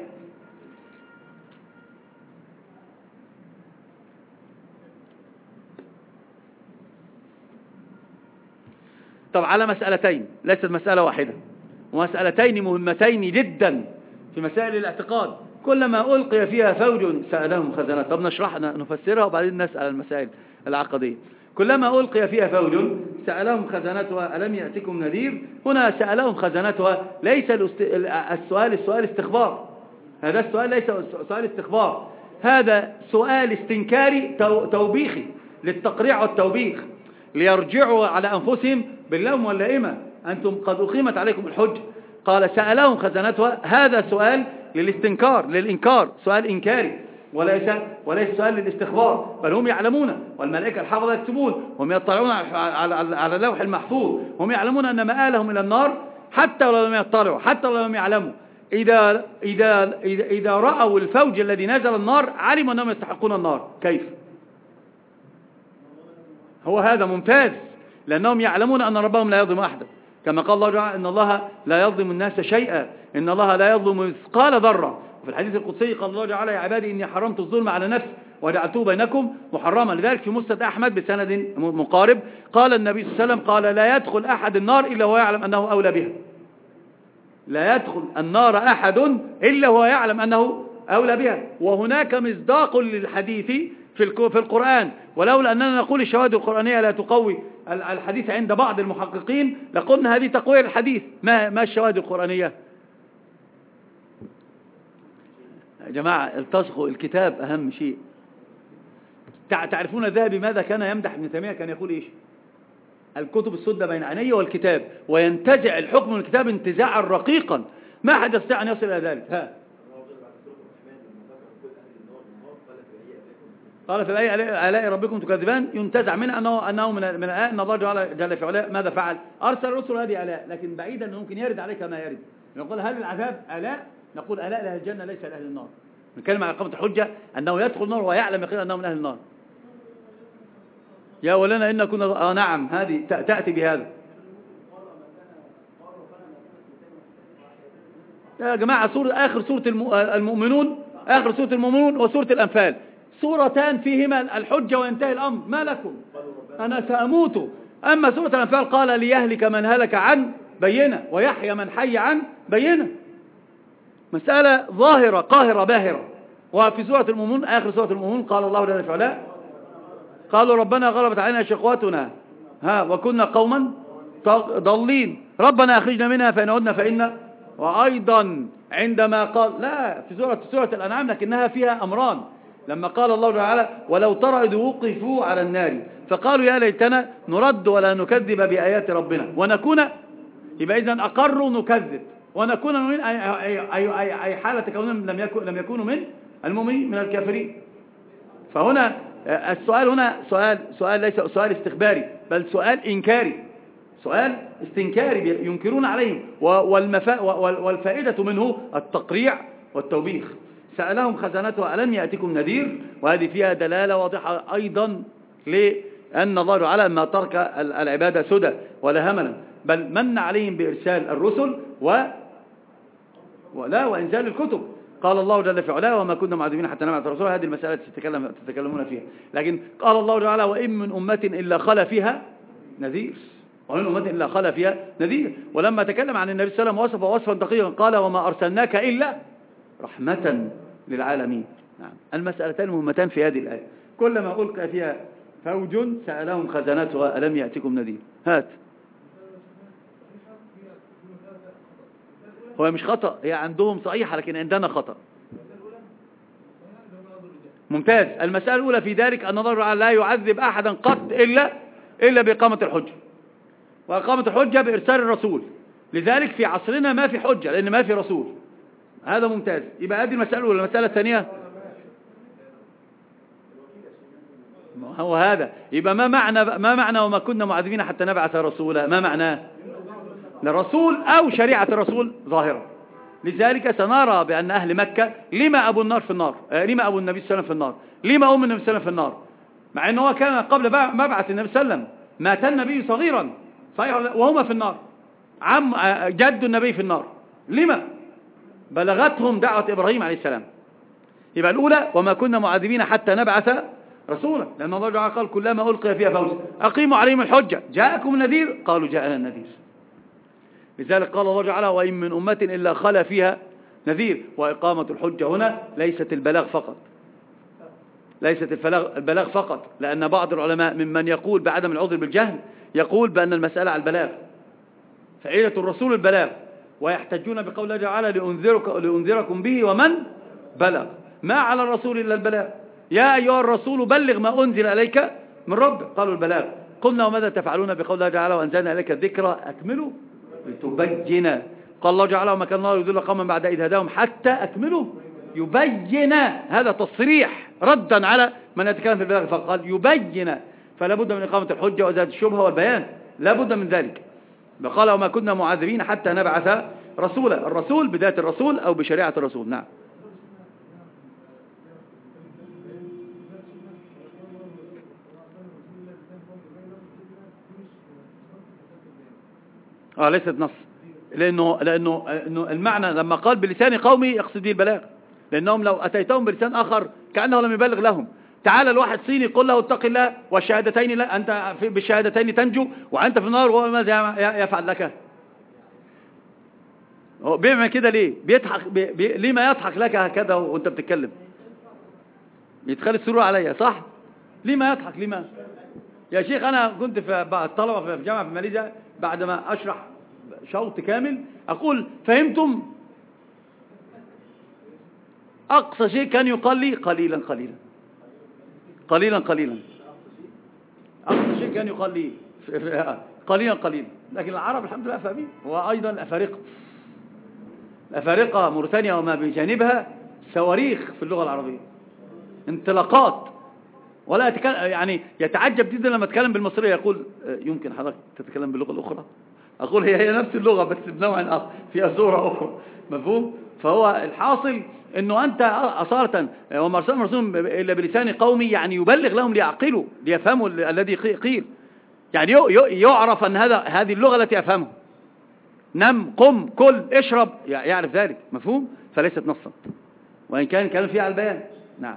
طب على مسألتين، ليست مسألة واحدة، ومسألتين مهمتين جدا في مسائل الاعتقاد. كلما ألقي فيها فوج سألهم خزنتها. طب نشرح نفسرها وبعدين نسأل المسائل العقدية. كلما ألقي فيها فوج سألهم خزنتها ألم يأتكم نذير. هنا سألهم خزنتها ليس السؤال السؤال استخبار، هذا السؤال ليس سؤال استخبار، هذا سؤال استنكاري توبيخي للتقريع والتوبيخ، ليرجعوا على أنفسهم باللوم واللائمة، أنتم قد أقيمت عليكم الحج. قال: سألهم خزنتها، هذا سؤال للاستنكار للإنكار، سؤال إنكاري وليس وليس سؤال للاستخبار، بل هم يعلمون، والملائكة الحافظة يكتبون، هم يطلعون على اللوح المحفوظ، هم يعلمون أن مآلهم إلى النار حتى ولو لم يطلعوا، حتى ولو لم يعلموا. إذا, إذا, إذا, إذا رأوا الفوج الذي نزل النار علموا أنهم يستحقون النار. كيف؟ هو هذا ممتاز، لأنهم يعلمون أن ربهم لا يظلم أحدا، كما قال الله تعالى: إن الله لا يظلم الناس شيئا، إن الله لا يظلم مثقال ذرة. وفي الحديث القدسي قال الله تعالى: يا عبادي إني حرمت الظلم على نفسي وجعلته بينكم محرما. لذلك في مسند أحمد بسند مقارب قال النبي صلى الله عليه وسلم: قال لا يدخل أحد النار إلا وهو يعلم أنه أولى بها. لا يدخل النار أحد إلا وهو يعلم أنه أولى بها. وهناك مصداق للحديث في القرآن، ولولا أننا نقول الشواهد القرآنية لا تقوي الحديث عند بعض المحققين لقلنا هذه تقوية الحديث. ما ما الشواهد القرآنية يا جماعة؟ التصقوا الكتاب أهم شيء. تعرفون الذهبي ماذا كان يمدح ابن تيمية؟ كان يقول إيش؟ الكتب السودة بين عيني والكتاب، وينتزع الحكم من الكتاب انتزاعا رقيقا ما حد يستطيع أن يصل إلى ذلك. ها قال: في أي آلاء ربكم تكذبان، ينتزع منها أنه, أنه من من آلاء أن الله جل في علاه ماذا فعل؟ أرسل الرسل هذه آلاء، لكن بعيدا أنه ممكن يرد عليك ما يرد. نقول هل العذاب آلاء؟ نقول آلاء لأهل الجنة ليس لأهل النار. نتكلم على إقامة الحجة أنه يدخل النار ويعلم يقين أنه من أهل النار. يا ولنا إن كنا آه نعم، هذه تأتي بهذا. يا جماعة سورة آخر سورة المؤمنون، آخر سورة المؤمنون وسورة الأنفال، سورتان فيهما الحجة وينتهي الأمر. ما لكم؟ أنا سأموت. أما سورة الأنفال قال: ليهلك من هلك عن بينة ويحيى من حي عن بينة. مسألة ظاهرة قاهرة باهرة. وفي سورة المؤمنون آخر سورة المؤمنون قال الله جل في علاه: قالوا ربنا غلبت علينا شقوتنا ها وكنا قوما ضالين ربنا أخرجنا منها فإن عدنا فإنا. وأيضا عندما قال لا في سورة سورة الأنعام لكنها فيها أمران، لما قال الله تعالى: ولو ترى إذ وقفوا على النار فقالوا يا ليتنا نرد ولا نكذب بآيات ربنا ونكون. يبقى إذن أقروا نكذب ونكون من أي, أي, أي, أي حالة كونهم لم يكن لم يكونوا من المؤمنين من الكافرين. فهنا السؤال هنا سؤال سؤال ليس سؤال استخباري بل سؤال إنكاري، سؤال استنكاري ينكرون عليهم، والفائدة منه التقريع والتوبيخ. سألهم خزنتها ألم يأتكم نذير، وهذه فيها دلالة واضحة أيضا لأن الله تعالى ما ترك العبادة سدى ولا هملا، بل من عليهم بإرسال الرسل و ولا وإنزال الكتب. قال الله جل في علاه وما كنا معذبين حتى نبعث رسولا. هذه المسألة تتكلم تتكلمون فيها، لكن قال الله تعالى وإن من أمة إلا خلا فيها نذير، ومن أمة إلا خلا فيها نذير. ولما تكلم عن النبي صلى الله عليه وسلم وصفه وصفا دقيقا قال وما أرسلناك إلا رحمة للعالمين. نعم. المسألتان مهمتان في هذه الآية. كلما ألقى فيها فوج سألهم خزنتها ألم يأتكم نذير. هات. هو مش خطأ، هي عندهم صحيحة لكن عندنا خطأ. ممتاز. المسألة الأولى في ذلك أن الله لا يعذب أحدا قط إلا إلا بإقامة الحجة، وإقامة الحجة بإرسال الرسول. لذلك في عصرنا ما في حجة لأن ما في رسول. هذا ممتاز. يبقى هذه المسألة الأولى. المسألة الثانية هو هذا. يبقى ما معنى ما معنى وما كنا معذبين حتى نبعث رسولا؟ ما معناه؟ للرسول أو شريعة الرسول ظاهرة. لذلك سنرى بأن أهل مكة لما أبو النار في النار، لما أبو النبي صلى الله عليه وسلم في النار، لما أم النبي صلى الله عليه وسلم في النار، مع أنه كان قبل مبعث النبي صلى الله عليه وسلم مات النبي صغيرا صحيح وهما في النار، عم جد النبي في النار. لما؟ بلغتهم دعوة إبراهيم عليه السلام. يبقى الأولى وما كنا معذبين حتى نبعث رسولا، لأن الله تعالى قال كلما ألقي فيها فوج أقيموا عليهم الحجة جاءكم النذير قالوا جاءنا النذير. لذلك قال الله تعالى وإن من أمة إلا خلا فيها نذير. وإقامة الحجة هنا ليست البلاغ فقط، ليست البلاغ فقط، لأن بعض العلماء ممن يقول بعدم العذر بالجهل يقول بأن المسألة على البلاغ، فعيلة الرسول البلاغ، ويحتجون بقول الله تعالى لأنذرك لأنذركم به ومن بلغ، ما على الرسول إلا البلاغ. يا أيها الرسول بلغ ما أنزل إليك من ربك، قالوا البلاغ. قلنا وماذا تفعلون بقول الله تعالى وأنزلنا إليك الذكر أكملوا لتبين. قال الله تعالى وما كان الله يضل قوما بعد إذ هداهم حتى أكملوا يبين. هذا تصريح ردا على من يتكلم في البلاغ فقال يبين، فلا بد من إقامة الحجة وإزالة الشبهة والبيان، لا بد من ذلك. قال وما كنا معذبين حتى نبعث رسولا. الرسول بذات الرسول أو بشريعة الرسول. نعم. اه ليست نص، لانه لانه انه المعنى لما قال بلسان قومي يقصد به البلاغ، لانهم لو اتيتهم بلسان اخر كانه لم يبلغ لهم. تعال الواحد صيني قل له اتق الله والشهادتين، لا انت بالشهادتين تنجو وانت في النار، وهو ماذا يفعل لك؟ هو بيعمل كده ليه؟ بيضحك بي بي ليه ما يضحك لك هكذا وانت بتتكلم؟ يدخل السرور عليا صح؟ ليه ما يضحك؟ ليه ما يا شيخ انا كنت في الطلبه في جامعه في ماليزيا بعد ما اشرح شوط كامل اقول فهمتم؟ اقصى شيء كان يقال لي قليلا قليلا قليلا قليلا اقصى شيء كان يقال لي قليلا قليلا. لكن العرب الحمد لله فاهمين، وايضا الافارقه الافارقه موريتانيا وما بجانبها صواريخ في اللغه العربيه، انطلاقات. ولا يتكلم يعني يتعجب جدا لما اتكلم بالمصريه يقول يمكن حضرتك تتكلم باللغه الاخرى؟ اقول هي هي نفس اللغه بس بنوع اخر فيها صوره اخرى. مفهوم؟ فهو الحاصل انه انت اصاله وما ارسلنا رسولا الا بلسان قومي، يعني يبلغ لهم ليعقلوا ليفهموا الذي قيل، يعني يعرف ان هذا هذه اللغه التي افهمها. نم قم كل اشرب يعرف ذلك. مفهوم؟ فليست نصا وان كان كلام فيها على البيان. نعم.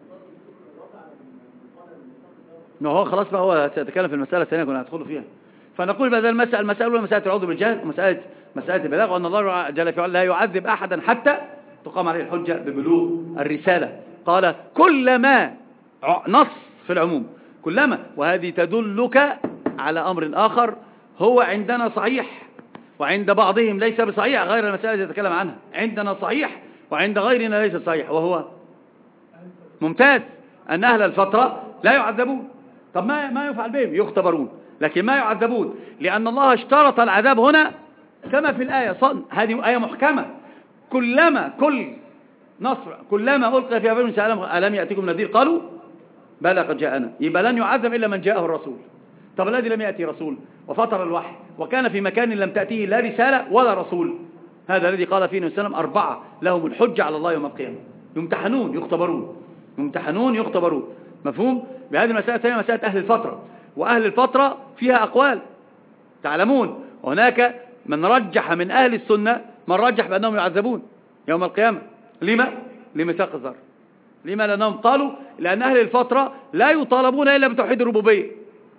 ما هو خلاص بقى هو سيتكلم في المسألة الثانية كنا هندخل فيها. فنقول بهذا المسألة المسألة الأولى مسألة العذر بالجهل ومسألة مسألة البلاغ، وأن الله جل في علاه لا يعذب أحدا حتى تقام عليه الحجة ببلوغ الرسالة. قال كلما نص في العموم كلما، وهذه تدلك على أمر آخر هو عندنا صحيح وعند بعضهم ليس بصحيح، غير المسألة التي يتكلم عنها. عندنا صحيح وعند غيرنا ليس صحيح، وهو ممتاز أن أهل الفترة لا يعذبون. طب ما ما يفعل بهم؟ يختبرون، لكن ما يعذبون، لأن الله اشترط العذاب هنا كما في الآية. صن هذه آية محكمة. كلما كل نصر كلما ألقي فيها فوج سألهم ألم يأتكم نذير قالوا بلى قد جاءنا. يبقى لن يعذب إلا من جاءه الرسول. طب الذي لم يأتي رسول وفطر الوحي وكان في مكان لم تأتيه لا رسالة ولا رسول، هذا الذي قال فيه النبي صلى الله عليه وسلم أربعة لهم الحجة على الله يوم القيامة، يمتحنون يختبرون يمتحنون يختبرون. مفهوم؟ بهذه المسألة الثانية مسألة أهل الفترة، وأهل الفترة فيها أقوال تعلمون. وهناك من رجح من أهل السنة من رجح بأنهم يعذبون يوم القيامة. لما؟ لميثاق الذر. لما؟ لأنهم قالوا لأن أهل الفترة لا يطالبون إلا بتوحيد الربوبية،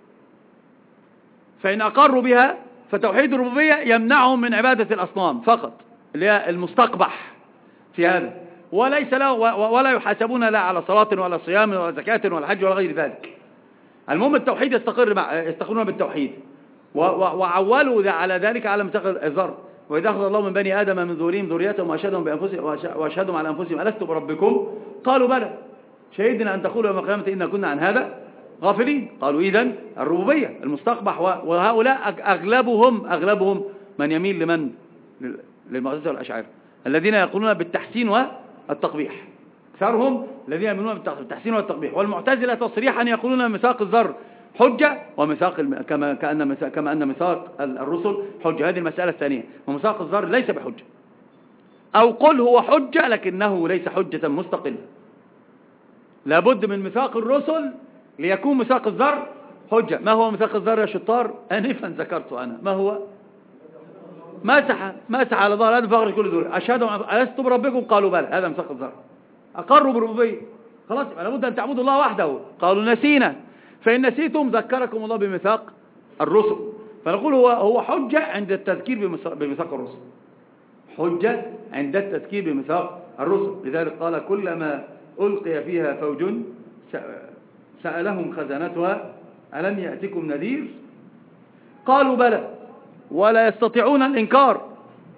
فإن أقروا بها فتوحيد الربوبية يمنعهم من عبادة الأصنام فقط اللي هي المستقبح في هذا، وليس له ولا يحاسبون لا على صلاة ولا صيام ولا زكاة ولا حج ولا غير ذلك. المهم التوحيد يستقر مع يستقرون بالتوحيد، وعولوا على ذلك على ميثاق الذر. وإذا أخذ الله من بني آدم من ذريهم ذريتهم وأشهدهم بأنفسهم وأشهدهم على أنفسهم ألست بربكم قالوا بلى شهدنا أن تقولوا يوم القيامة إنا كنا عن هذا غافلين. قالوا إذن الربوبية المستقبح. وهؤلاء أغلبهم أغلبهم من يميل لمن للمعتزلة والأشاعرة الذين يقولون بالتحسين والتقبيح، أكثرهم الذين يؤمنون بالتحسين والتقبيح. والمعتزلة تصريحا يقولون ميثاق الذر حجة وميثاق كما كأن كما أن ميثاق الرسل حجة. هذه المسألة الثانية. وميثاق الذر ليس بحجة، أو قل هو حجة لكنه ليس حجة مستقلة. لابد من ميثاق الرسل ليكون ميثاق الذر حجة. ما هو ميثاق الذر يا شطار؟ آنفا ذكرت أنا. ما هو؟ مسح مسح على ظهر هذا فخر كل دول أشهدهم ألست بربكم قالوا بلى. هذا ميثاق الذر. أقروا بالربوبية خلاص. لابد أن تعبدوا الله وحده. قالوا نسينا، فإن نسيتم ذكركم الله بميثاق الرسل. فنقول هو هو حجة عند التذكير بميثاق الرسل، حجة عند التذكير بميثاق الرسل. لذلك قال كلما ألقي فيها فوج سألهم خزنتها ألم يأتكم نذير قالوا بلى ولا يستطيعون الإنكار.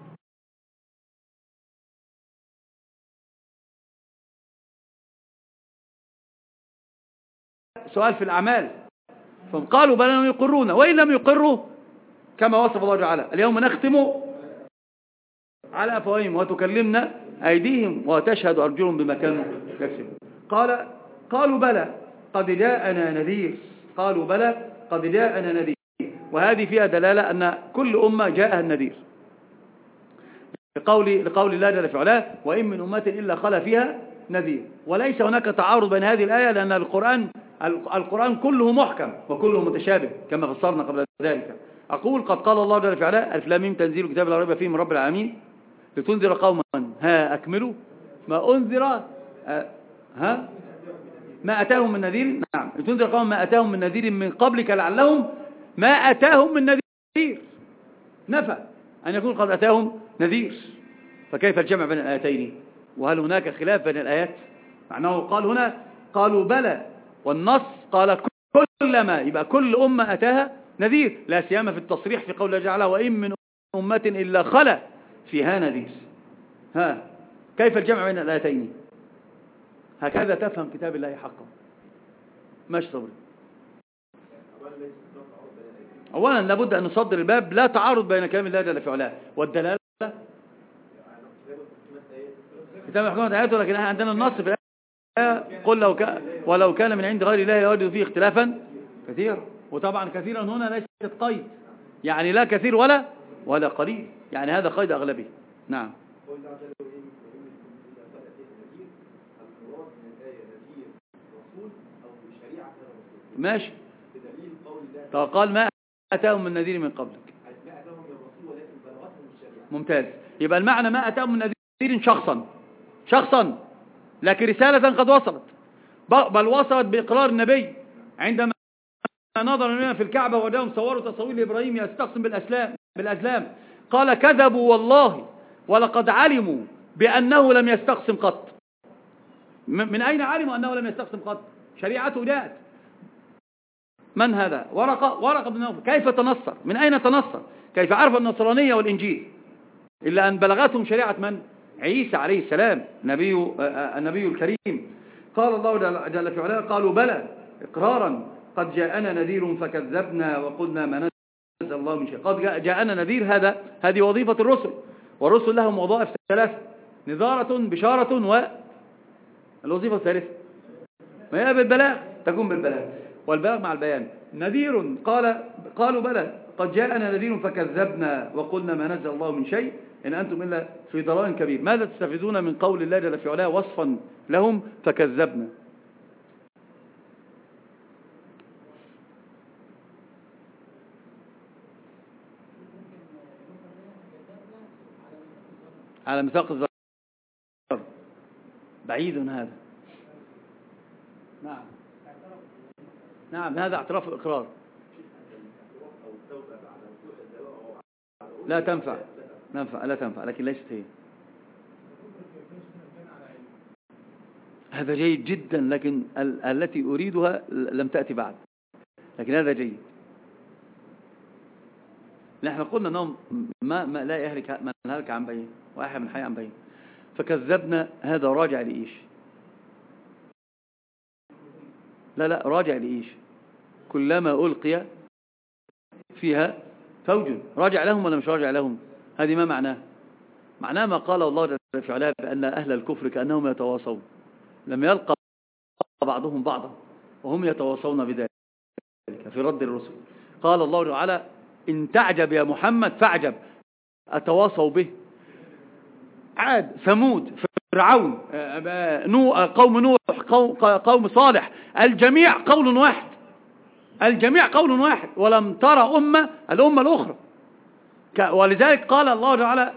سؤال في الأعمال، فقالوا بل أنهم يقرون، وإن لم يقروا كما وصف الله تعالى اليوم نختم على أفواههم وتكلمنا أيديهم وتشهد أرجلهم بما كانوا يكسبون. قال قالوا بلى قد جاءنا نذير. قالوا بلى قد جاءنا نذير. وهذه فيها دلالة أن كل أمة جاءها النذير، لقول, لقول الله جل في علاه وإن من أمة إلا خلا فيها نذير. وليس هناك تعارض بين هذه الآية، لأن القرآن القرآن كله محكم وكله متشابه كما فسرنا قبل ذلك. أقول قد قال الله جل في علاه ألف لام ميم تنزيل كتاب لا ريب فيه من رب العالمين لتنذر قوما ها أكملوا ما أنذر ها ما أتاهم من نذير. نعم لتنذر قوما ما أتاهم من نذير من قبلك لعلهم ما أتاهم من نذير. نفى أن يكون قد أتاهم نذير. فكيف الجمع بين الآيتين؟ وهل هناك خلاف بين الآيات؟ معناه قال هنا قالوا بلى، والنص قال كلما، يبقى كل أمة أتاها نذير، لا سيما في التصريح في قول الله تعالى وإن من أمة إلا خلا فيها نذير. ها كيف الجمع بين الآيتين؟ هكذا تفهم كتاب الله حقا. ماشي صبري. أولا لابد أن نصدر الباب لا تعارض بين كلام الله جل في علاه والدلالة كتاب حكمة آياته، لكن احنا عندنا النص في الآية قل لو كان ولو كان من عند غير الله لوجدوا فيه اختلافا كثيرا. وطبعا كثيرا هنا ليست قيد، يعني لا كثير ولا ولا قليل، يعني هذا قيد أغلبي. نعم ماشي. قال ما أتاهم من نذير من قبلك. ممتاز. يبقى المعنى ما أتاهم من نذير شخصا شخصا لكن رسالة قد وصلت، بل وصلت بإقرار النبي عندما نظر لنا في الكعبة وجاءهم صوروا تصوير لإبراهيم يستقسم بالأسلام بالأزلام قال كذبوا والله ولقد علموا بأنه لم يستقسم قط. من أين علموا أنه لم يستقسم قط؟ شريعته جاءت. من هذا؟ ورقة ورقة بن نوفل. كيف تنصر؟ من أين تنصر؟ كيف عرف النصرانية والإنجيل؟ إلا أن بلغتهم شريعة من؟ عيسى عليه السلام نبي النبي الكريم. قال الله جل في علاه قالوا بلى إقرارا قد جاءنا نذير فكذبنا وقلنا ما نزل الله من شيء. قد جاءنا نذير، هذا هذه وظيفة الرسل، والرسل لهم وظائف ثلاثة: نذارة بشارة والوظيفة الثالثة ما هي بالبلاغ، تكون بالبلاغ والبلاغ مع البيان. نذير قال قالوا بلى قد جاءنا نذير فكذبنا وقلنا ما نزل الله من شيء إن أنتم إلا في ضلال كبير. ماذا تستفيدون من قول الله جل في علاه وصفا لهم فكذبنا؟ على ميثاق الذر، بعيد هذا. نعم نعم هذا اعتراف الإقرار. لا تنفع ننفع لا تنفع، لكن ليست هي. هذا جيد جدا، لكن ال التي أريدها لم تأتي بعد، لكن هذا جيد. نحن قلنا أنهم ما, ما لا يهلك من هلك عن بين وأحيا من حي عن بين، فكذبنا. هذا راجع لإيش؟ لا لا راجع لإيش؟ كلما ألقي فيها فوج راجع لهم ولا مش راجع لهم؟ هذه ما معناه؟ معناه ما قال الله جل في علاه بأن أهل الكفر كأنهم يتواصون، لم يلقى بعضهم بعضا وهم يتواصون بذلك في رد الرسل. قال الله تعالى إن تعجب يا محمد فاعجب، أتواصوا به. عاد، ثمود، فرعون، قوم نوح، قوم صالح، الجميع قول واحد، الجميع قول واحد، ولم ترى أمة الأمة الأخرى. ولذلك قال الله تعالى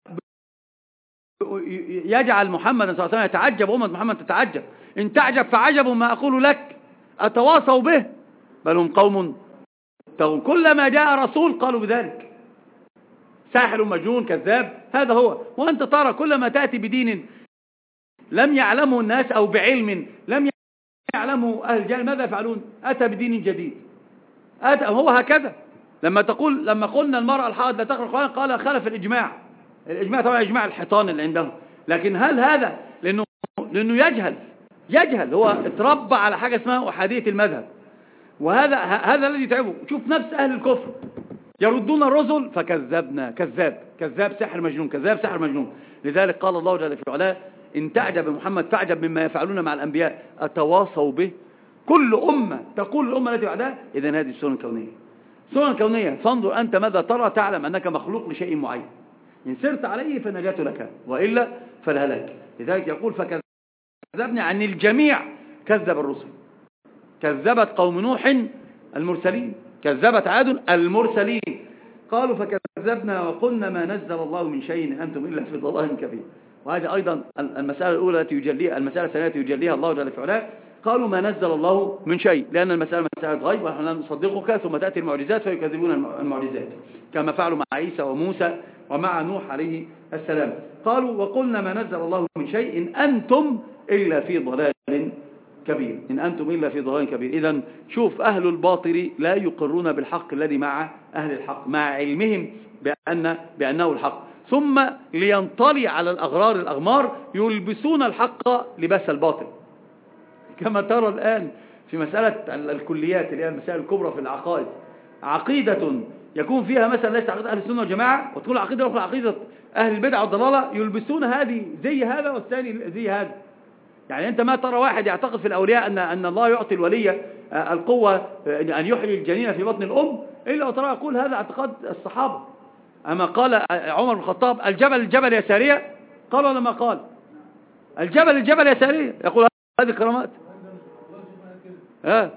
يجعل محمد صلى الله عليه وسلم يتعجب، أمة محمد تتعجب. إن تعجب فعجب ما أقول لك أتواصوا به بل هم قوم تغون. كلما جاء رسول قالوا بذلك، ساحر مجنون كذاب، هذا هو. وأنت ترى كلما تأتي بدين لم يعلمه الناس أو بعلم لم يعلمه أهل الجهل ماذا يفعلون؟ أتى بدين جديد. أتى هو هكذا. لما تقول لما قلنا المرأة الحائض لا تقرأ القرآن قال خلف الإجماع. الإجماع طبعا إجماع الحيطان اللي عندهم، لكن هل هذا لأنه لأنه يجهل يجهل هو اتربى على حاجة اسمها أحادية المذهب، وهذا هذا الذي يتعبه. شوف نفس أهل الكفر يردون الرسل فكذبنا، كذاب كذاب سحر مجنون، كذاب سحر مجنون. لذلك قال الله جل في علاه إن تعجب محمد فاعجب مما يفعلون مع الأنبياء أتواصوا به. كل أمة تقول الأمة التي بعدها. إذن هذه السنن الكونية، سنن كونية. فانظر أنت ماذا ترى، تعلم أنك مخلوق لشيء معين، إن سرت عليه فالنجاة لك وإلا فالهلاك. لذلك يقول فكذبني عن الجميع كذب الرسل. كذبت قوم نوح المرسلين، كذبت عاد المرسلين. قالوا فكذبنا وقلنا ما نزل الله من شيء أنتم إلا في ضلال كبير. وهذه أيضا المسألة الأولى التي يجليها، المسألة الثانية التي يجليها الله جل في علاه. قالوا ما نزل الله من شيء، لأن المسألة مسألة غيب ونحن نصدقك، ثم تأتي المعجزات فيكذبون المعجزات كما فعلوا مع عيسى وموسى ومع نوح عليه السلام. قالوا وقلنا ما نزل الله من شيء إن أنتم إلا في ضلال كبير، إن أنتم إلا في ضلال كبير. إذن شوف أهل الباطل لا يقرون بالحق الذي مع أهل الحق مع علمهم بأن بأنه الحق، ثم لينطلي على الأغرار الأغمار يلبسون الحق لباس الباطل، كما ترى الآن في مسألة الكليات اللي هي المسائل الكبرى في العقائد. عقيدة يكون فيها مثلا ليس عقيدة أهل السنة والجماعة وتكون عقيدة أخرى عقيدة أهل البدع والضلالة، يلبسون هذه زي هذا والثاني زي هذا. يعني أنت ما ترى واحد يعتقد في الأولياء أن أن الله يعطي الولي القوة أن يحيي الجنين في بطن الأم، إلا وترى يقول هذا اعتقاد الصحابة. أما قال عمر بن الخطاب الجبل الجبل يا سارية، قال ولا ما قال الجبل الجبل يا سارية، يقول هذه كرامات. ها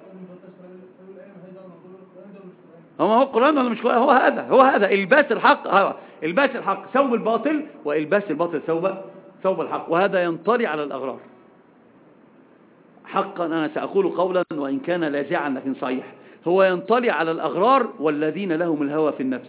هو هو القرآن ولا مش قرآن؟ هو هذا هو هذا الباس الحق، هو الباس الحق ثوب الباطل، والباس الباطل ثوب ثوب الحق، وهذا ينطلي على الأغرار. حقا أنا سأقول قولا وإن كان لاذعا لكن صحيح، هو ينطلي على الأغرار والذين لهم الهوى في النفس،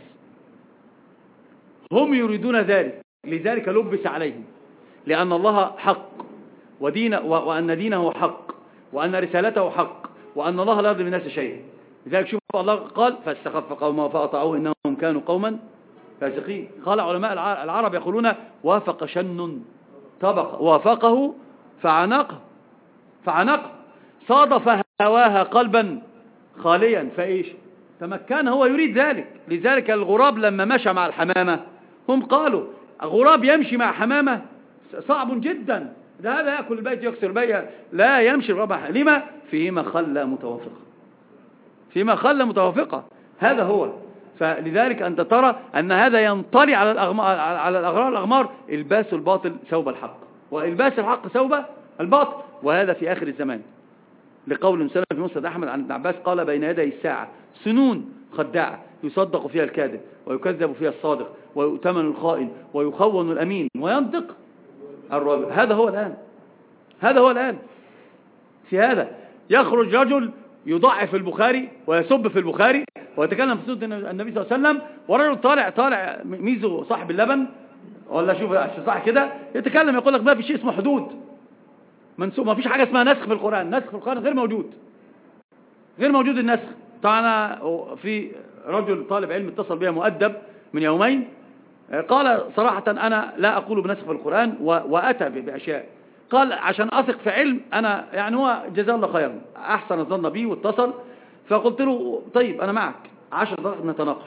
هم يريدون ذلك، لذلك لبس عليهم، لأن الله حق ودين وأن دينه حق وأن رسالته حق وأن الله لا يظلم الناس شيئا. لذلك شوف الله قال فاستخف قومه فأطاعوه إنهم كانوا قوما فاسقين. قال علماء العرب يقولون وافق شن طبق، وافقه فعنقه فعنقه صادف هواها قلبا خاليا فإيش تمكن، هو يريد ذلك. لذلك الغراب لما مشى مع الحمامة هم قالوا غراب يمشي مع حمامة صعب جدا، ده هذا يأكل البيت يكسر البيت، لا يمشي الغراب. لما؟ فيما خلى متوافقة، فيما خلى متوافقة، هذا هو. فلذلك أنت ترى أن هذا ينطلي على الأغمار على الأغرار الأغمار، الباس الباطل ثوب الحق والباس الحق ثوب الباطل، وهذا في آخر الزمان. لقول مسلم في مسند أحمد عن ابن عباس قال بين يدي الساعة سنون خداعة يصدق فيها الكاذب ويكذب فيها الصادق ويؤتمن الخائن ويخون الأمين وينطق الرجل. هذا هو الآن هذا هو الآن في هذا يخرج رجل يضعف البخاري ويسب في البخاري ويتكلم في سنة النبي صلى الله عليه وسلم، ورجل طالع طالع ميزو صاحب اللبن ولا شوف صح كده يتكلم يقول لك ما في شيء اسمه حدود منسوب، ما فيش حاجة اسمها نسخ في القرآن، نسخ في القرآن غير موجود غير موجود النسخ. طبعا في رجل طالب علم اتصل بها مؤدب من يومين قال صراحة أنا لا أقول بنسخ في القرآن وأتى بأشياء، قال عشان أثق في علم أنا يعني هو جزاه الله خيرا أحسن الظن بي واتصل، فقلت له طيب أنا معك عشر دقائق نتناقش.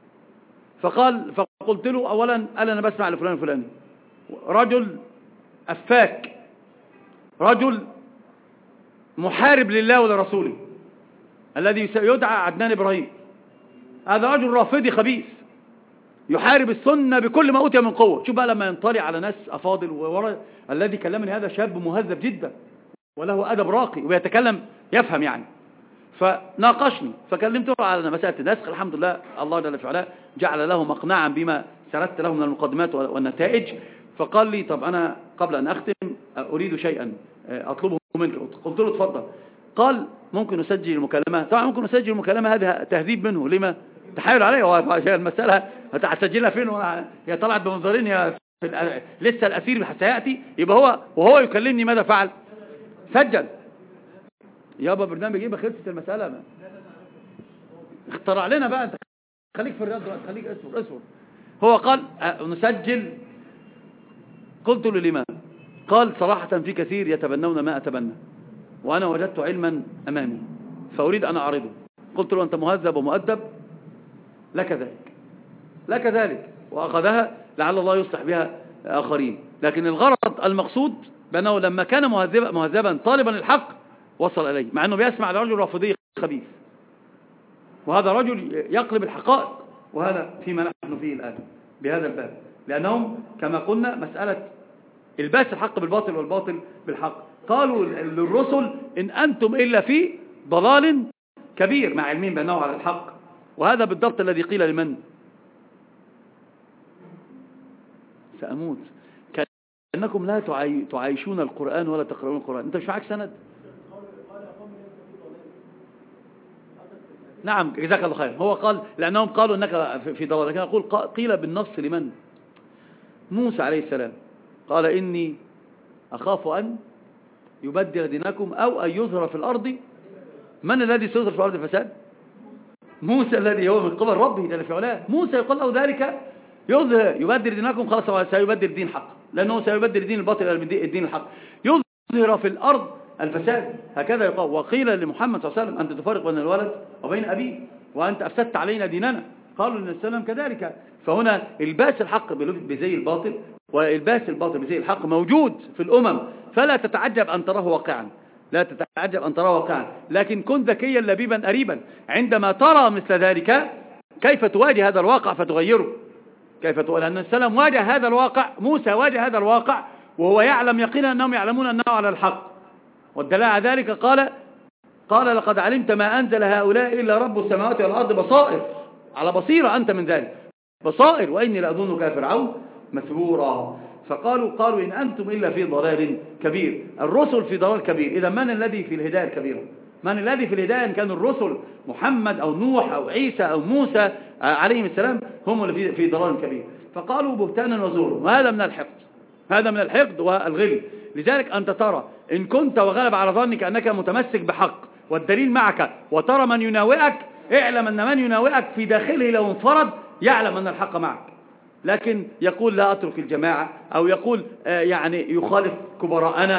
فقال فقلت له أولا قال أنا بسمع لفلان الفلاني، رجل أفاك رجل محارب لله ولرسوله الذي يدعى عدنان إبراهيم، هذا رجل رافضي خبيث يحارب السنة بكل ما أوتي من قوة. شوف بقى لما ينطلع على ناس أفاضل وورا الذي كلمني هذا شاب مهذب جدا وله أدب راقي ويتكلم يفهم يعني، فناقشني فكلمته على مسألة النسخ. الحمد لله الله جل في علاه جعل له مقنعا بما سردت له من المقدمات والنتائج. فقال لي طب أنا قبل أن أختم أريد شيئا أطلبه منك. قلت له اتفضل. قال ممكن نسجل المكالمة. طبعا ممكن نسجل المكالمة، هذا تهذيب منه لما تحايل عليه هو المسألة هتسجلها فين هي طلعت بمنظرين يا لسه الأسير سيأتي يبقى هو وهو يكلمني ماذا فعل سجل يابا برنامج ايه بخلصت المسألة ما. اخترع لنا بقى انت خليك في الرياض خليك اصبر اصبر. هو قال نسجل. قلت له لما؟ قال صراحة في كثير يتبنون ما أتبنى وأنا وجدت علما أمامي فأريد أن أعرضه. قلت له أنت مهذب ومؤدب لك ذلك لك ذلك وأخذها لعل الله يصلح بها آخرين، لكن الغرض المقصود بأنه لما كان مهذبا, مهذبا طالبا الحق وصل إليه، مع أنه بيسمع لرجل رافضي خبيث وهذا رجل يقلب الحقائق، وهذا فيما نحن فيه الآن بهذا الباب، لأنهم كما قلنا مسألة الباس الحق بالباطل والباطل بالحق. قالوا للرسل إن أنتم إلا في ضلال كبير مع علمين بأنه على الحق، وهذا بالضبط الذي قيل لمن سأموت كأنكم لا تعايشون القرآن ولا تقرؤون القرآن. أنت مش معك سند؟ نعم جزاك الله خير. هو قال لأنهم قالوا أنك في ضلال، لكن أقول قيل بالنص لمن؟ موسى عليه السلام قال إني أخاف أن يبدل دينكم أو أن يظهر في الأرض. من الذي سيظهر في الأرض الفساد؟ موسى الذي هو من قبل ربه جل في علاه. موسى يقول له ذلك يظهر يبدل دينكم، خلاص هو سيبدل دين حق لأنه سيبدل دين الباطل إلى الدين الحق، يظهر في الأرض الفساد هكذا يقال. وقيل لمحمد صلى الله عليه وسلم أنت تفرق بين الولد وبين أبيه وأنت أفسدت علينا ديننا. قالوا للنبي صلى الله عليه وسلم كذلك. فهنا الباس الحق بزي الباطل والباس الباطل بزي الحق موجود في الأمم، فلا تتعجب أن تراه واقعا لا تتعجب أن تراه واقعا لكن كن ذكيا لبيبا أريبا عندما ترى مثل ذلك كيف تواجه هذا الواقع فتغيره. كيف تقول أن السلام واجه هذا الواقع، موسى واجه هذا الواقع وهو يعلم يقينا أنهم يعلمون أنه على الحق، والدليل على ذلك قال قال لقد علمت ما أنزل هؤلاء إلا رب السماوات والأرض بصائر، على بصيرة أنت من ذلك بصائر وإني لأظنك يا فرعون مثبورا. فقالوا قالوا إن أنتم إلا في ضلال كبير. الرسل في ضلال كبير. إذا من الذي في الهداية الكبيرة؟ من الذي في الهداية؟ إن كان الرسل محمد أو نوح أو عيسى أو موسى عليهم السلام هم اللي في ضلال كبير. فقالوا بهتانا وزورا، وهذا من الحقد هذا من الحقد والغل. لذلك أنت ترى إن كنت وغلب على ظنك أنك متمسك بحق والدليل معك وترى من يناوئك، اعلم أن من يناوئك في داخله لو انفرد يعلم أن الحق معك، لكن يقول لا أترك الجماعة أو يقول يعني يخالف كبراءنا،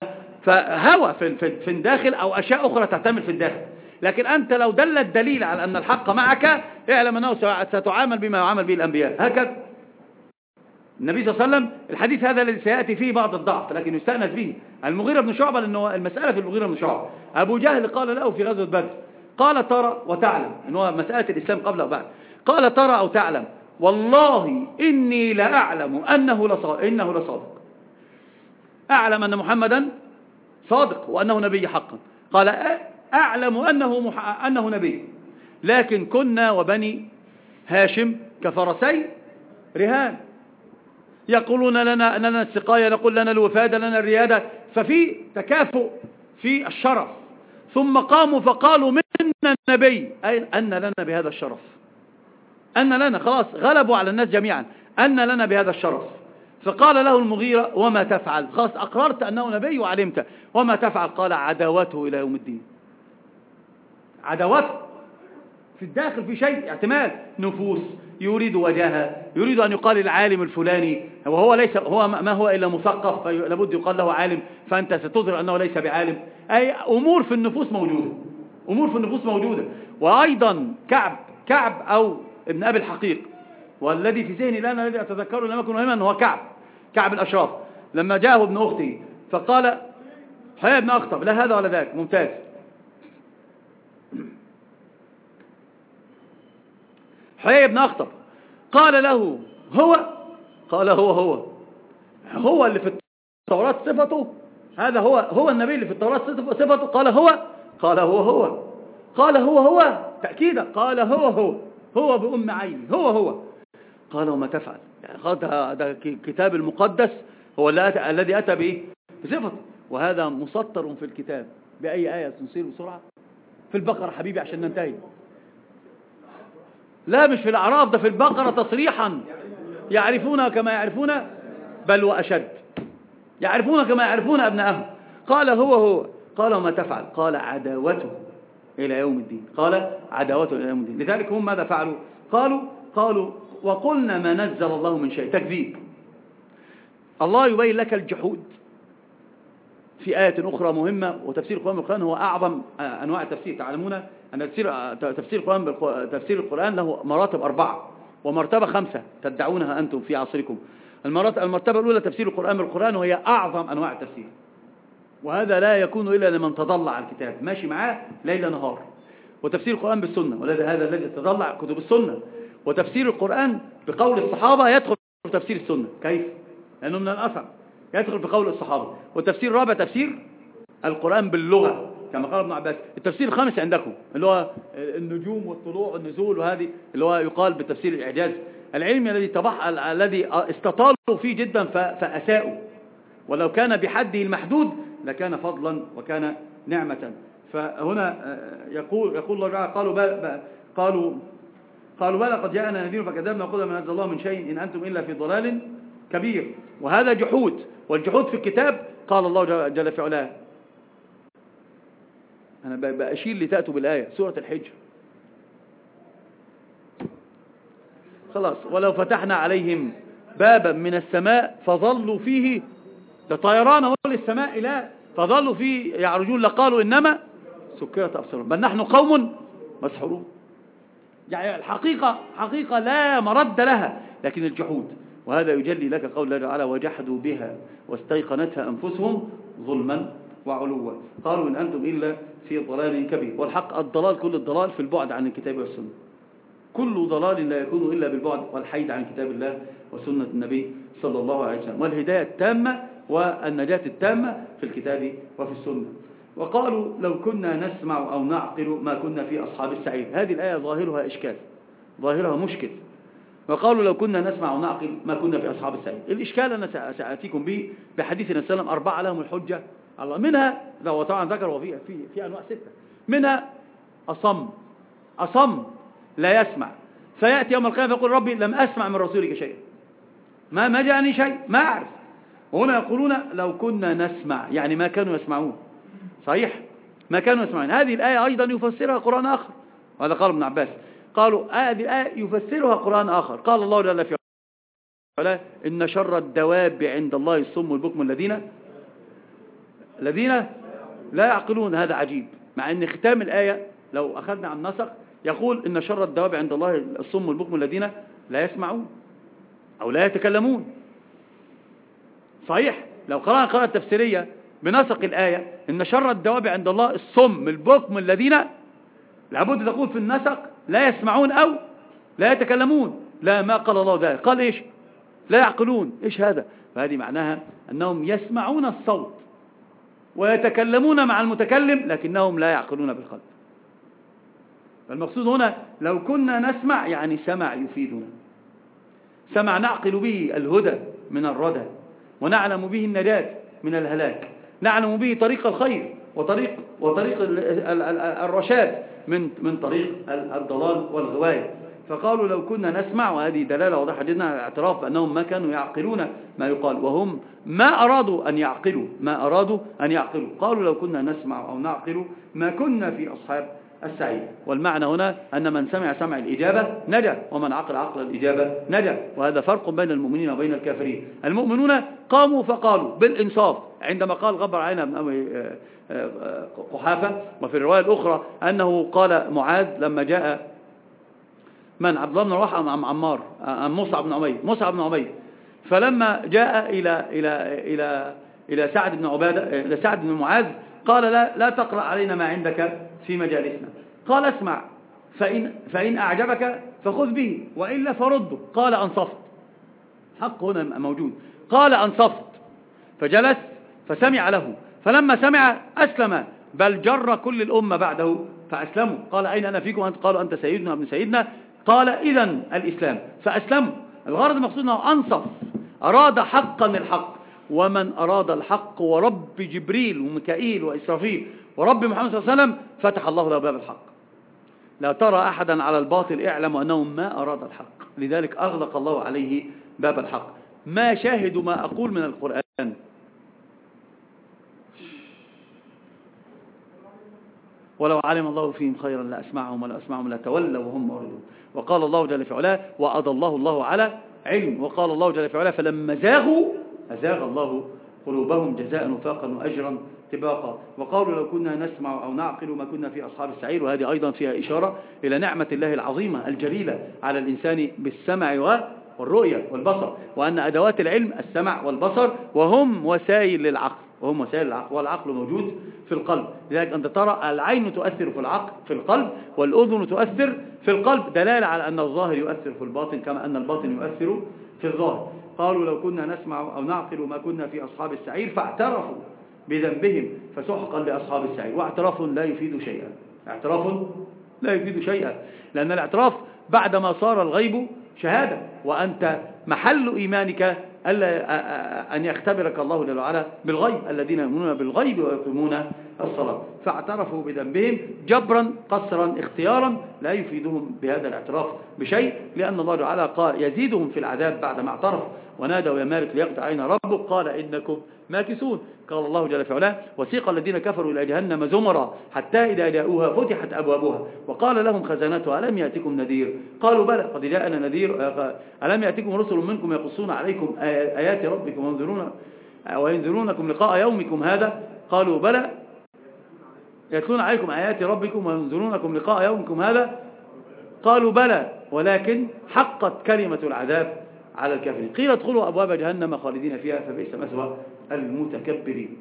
فهوى في في الداخل أو أشياء أخرى تعتمل في الداخل. لكن أنت لو دل الدليل على أن الحق معك اعلم أنه ستعامل بما يعامل به الأنبياء. هكذا النبي صلى الله عليه وسلم الحديث هذا الذي سيأتي فيه بعض الضعف لكن يستأنس به. المغيرة بن شعبة، لأنه المسألة في المغيرة بن شعبة أبو جهل قال له في غزوة بدر قال ترى وتعلم، إنه مسألة الإسلام قبل أو بعد، قال ترى أو تعلم والله إني لأعلم أنه لصادق إنه لصادق أعلم أن محمدا صادق وأنه نبي حقا. قال أعلم أنه, مح... أنه نبي، لكن كنا وبني هاشم كفرسي رهان، يقولون لنا لنا السقاية، نقول لنا الوفادة، لنا الريادة، ففي تكافؤ في الشرف. ثم قاموا فقالوا منا النبي، أي أن لنا بهذا الشرف، أن لنا، خلاص غلبوا على الناس جميعا، أن لنا بهذا الشرف. فقال له المغيرة وما تفعل؟ خلاص أقررت أنه نبي وعلمت، وما تفعل؟ قال عداوته إلى يوم الدين. عداوته في الداخل في شيء احتمال نفوس، يريد وجهها، يريد أن يقال العالم الفلاني وهو ليس، هو ما هو إلا مثقف، فلابد يقال له عالم، فأنت ستظهر أنه ليس بعالم. أي أمور في النفوس موجودة، أمور في النفوس موجودة. وأيضا كعب كعب أو ابن أبي الحقيق، والذي في ذهني الآن الذي أتذكره لم يكن مهما هو كعب كعب الأشراف، لما جاءه ابن أخته فقال حيا ابن أخطب، لا هذا ولا ذاك، ممتاز. حيا ابن أخطب قال له هو، قال هو هو هو اللي في التوراة صفته، هذا هو هو النبي اللي في التوراة صفته، قال هو، قال هو هو قال هو هو تأكيدا، قال هو هو هو بأم عيني، هو هو. قال وما تفعل؟ يعني ده كتاب المقدس هو الذي أتى به بصفته، وهذا مسطر في الكتاب. بأي آية نصير بسرعة؟ في البقرة حبيبي عشان ننتهي. لا مش في الأعراف، ده في البقرة تصريحا، يعرفون كما يعرفون بل وأشد، يعرفون كما يعرفون أبنائهم. قال هو هو قال وما تفعل؟ قال عداوته إلى يوم الدين، قال عداوته إلى يوم الدين. لذلك هم ماذا فعلوا؟ قالوا قالوا وقلنا ما نزل الله من شيء، تكذيب. الله يبين لك الجحود في آية أخرى مهمة، وتفسير القرآن بالقرآن هو أعظم أنواع التفسير. تعلمون أن تفسير تفسير القرآن تفسير القرآن له مراتب أربعة ومرتبة خمسة تدعونها أنتم في عصركم. المرتبة الأولى تفسير القرآن بالقرآن، وهي أعظم أنواع التفسير، وهذا لا يكون إلا لمن تضلع على الكتاب ماشي معاه ليل نهار. وتفسير القرآن بالسنة، ولذا هذا الذي تضلع كتب السنة. وتفسير القرآن بقول الصحابة يدخل في تفسير السنة، كيف؟ لأنه من الأثر يدخل في قول الصحابة. والتفسير الرابع تفسير القرآن باللغة كما قال ابن عباس. التفسير الخامس عندكم اللي هو النجوم والطلوع والنزول، وهذه اللي هو يقال بتفسير الإعجاز العلمي الذي طبح الذي استطالوا فيه جدا فأساءوا، ولو كان بحده المحدود لكان فضلا وكان نعمة. فهنا يقول يقول الله تعالى قالوا بل قالوا قالوا بلى قد جاءنا نذير فكذبنا وقلنا ما نزل الله من شيء إن أنتم إلا في ضلال كبير. وهذا جحود، والجحود في الكتاب قال الله جل في علاه، أنا بأشير لتأتوا بالآية سورة الحجر، خلاص ولو فتحنا عليهم بابا من السماء فظلوا فيه، ده طيران هو للسماء إله، فظلوا فيه يعرجون لقالوا إنما سكرت أبصارهم بل نحن قوم مسحورون. يعني الحقيقة حقيقة لا مرد لها، لكن الجحود. وهذا يجلي لك قول الله تعالى وجحدوا بها واستيقنتها أنفسهم ظلما وعلوا قالوا إن أنتم إلا في ضلال كبير. والحق الضلال كل الضلال في البعد عن الكتاب والسنة، كل ضلال لا يكون إلا بالبعد والحيد عن كتاب الله وسنة النبي صلى الله عليه وسلم. والهداية التامة والنجاة التامة في الكتاب وفي السنة. وقالوا لو كنا نسمع أو نعقل ما كنا في أصحاب السعير. هذه الآية ظاهرها إشكال، ظاهرها مشكل. وقالوا لو كنا نسمع ونعقل ما كنا في أصحاب السعير. الإشكال أنا سأتيكم به بحديث النبي صلى الله عليه وسلم أربعة لهم الحجة الله، منها لو طبعا ذكر وفي في في أنواع ستة، منها أصم أصم لا يسمع، فيأتي يوم القيامة يقول ربي لم أسمع من رسولك شيئا، ما ما جاءني شيء، ما أعرف. وهنا يقولون لو كنا نسمع، يعني ما كانوا يسمعون، صحيح ما كانوا يسمعون. هذه الآية أيضا يفسرها قرآن آخر، وهذا قال ابن عباس، قالوا هذه الآية يفسرها قرآن آخر. قال الله جل في علاه إن شر الدواب عند الله الصم والبكم الذين الذين لا يعقلون. هذا عجيب، مع أن ختام الآية لو أخذنا عن نسق يقول إن شر الدواب عند الله الصم والبكم الذين لا يسمعون أو لا يتكلمون. صحيح لو قرأنا قراءة تفسيرية بنسق الآية إن شر الدواب عند الله الصم البكم الذين، لابد تقول في النسق لا يسمعون أو لا يتكلمون. لا، ما قال الله ذلك، قال إيش؟ لا يعقلون. إيش هذا؟ فهذه معناها أنهم يسمعون الصوت ويتكلمون مع المتكلم لكنهم لا يعقلون بالقلب. فالمقصود هنا لو كنا نسمع يعني سمع يفيدنا، سمع نعقل به الهدى من الردى، ونعلم به النجاة من الهلاك، نعلم به طريق الخير وطريق وطريق الرشاد من من طريق الضلال والغواية. فقالوا لو كنا نسمع، وهذه دلالة واضحة جدا على الاعتراف بأنهم ما كانوا يعقلون ما يقال، وهم ما أرادوا أن يعقلوا ما أرادوا أن يعقلوا قالوا لو كنا نسمع أو نعقل ما كنا في أصحاب السعير. والمعنى هنا أن من سمع سمع الإجابة نجا، ومن عقل عقل الإجابة نجا، وهذا فرق بين المؤمنين وبين الكافرين. المؤمنون قاموا فقالوا بالإنصاف عندما قال غبر علينا ابن أبي قحافة، وفي الرواية الأخرى أنه قال معاذ لما جاء من عبد الله بن رواحة أم عمار أم مصعب بن عمير مصعب بن عمير فلما جاء إلى إلى إلى إلى سعد بن عبادة إلى سعد بن معاذ قال لا لا تقرأ علينا ما عندك في مجالسنا، قال اسمع فإن فإن أعجبك فخذ به وإلا فرده. قال أنصفت، حق هنا موجود، قال أنصفت فجلس فسمع له، فلما سمع أسلم، بل جر كل الأمة بعده فأسلموا. قال أين أنا فيكم؟ قالوا أنت سيدنا ابن سيدنا. قال إذن الإسلام، فأسلموا. الغرض المقصود أنه أنصف، أراد حقا الحق، ومن أراد الحق ورب جبريل وميكائيل وإسرافيل ورب محمد صلى الله عليه وسلم فتح الله له باب الحق. لا ترى أحدا على الباطل اعلم أنهم ما أراد الحق، لذلك أغلق الله عليه باب الحق. ما شاهد ما أقول من القرآن؟ ولو علم الله فيهم خيرا لأسمعهم ولا أسمعهم لا تولوا وهم معرضون. وقال الله جل في علاه وأضله الله على علم. وقال الله جل في علاه فلما زاغوا أزاغ الله قلوبهم جزاء وفاقا وأجرا تباقا. وقالوا لو كنا نسمع أو نعقل ما كنا في أصحاب السعير. وهذه أيضا فيها إشارة إلى نعمة الله العظيمة الجليلة على الإنسان بالسمع والرؤية والبصر، وأن أدوات العلم السمع والبصر، وهم وسائل للعقل وهم وسائل العقل، والعقل موجود في القلب. لذلك أنت ترى العين تؤثر في العقل في القلب، والأذن تؤثر في القلب، دلالة على أن الظاهر يؤثر في الباطن كما أن الباطن يؤثر في الظاهر. قالوا لو كنا نسمع أو نعقل ما كنا في أصحاب السعير فاعترفوا بذنبهم فسحقا لأصحاب السعير. واعتراف لا يفيد شيئا، اعتراف لا يفيد شيئا، لأن الاعتراف بعدما صار الغيب شهادة، وأنت محل إيمانك ألا أن يختبرك الله جل وعلا بالغيب، الذين يؤمنون بالغيب ويقيمون الصلاة. فاعترفوا بذنبهم جبرا قصرا اختيارا، لا يفيدهم بهذا الاعتراف بشيء، لأن الله تعالى قال يزيدهم في العذاب بعدما اعترفوا. ونادوا يا مالك ليقضي علينا ربك قال إنكم ماكثون. قال الله جل في علاه وسيق الذين كفروا إلى جهنم زمرا حتى إذا جاءوها فتحت أبوابها وقال لهم خزنتها ألم يأتكم نذير قالوا بلى قد جاءنا نذير ألم يأتكم رسل منكم يقصون عليكم آيات ربكم وينذرون وينذرونكم لقاء يومكم هذا قالوا بلى يتلون عليكم آيات ربكم وينذرونكم لقاء يومكم هذا قالوا بلى ولكن حقت كلمة العذاب على الكافرين. قيل ادخلوا أبواب جهنم خالدين فيها فبئس مثوى المتكبرين.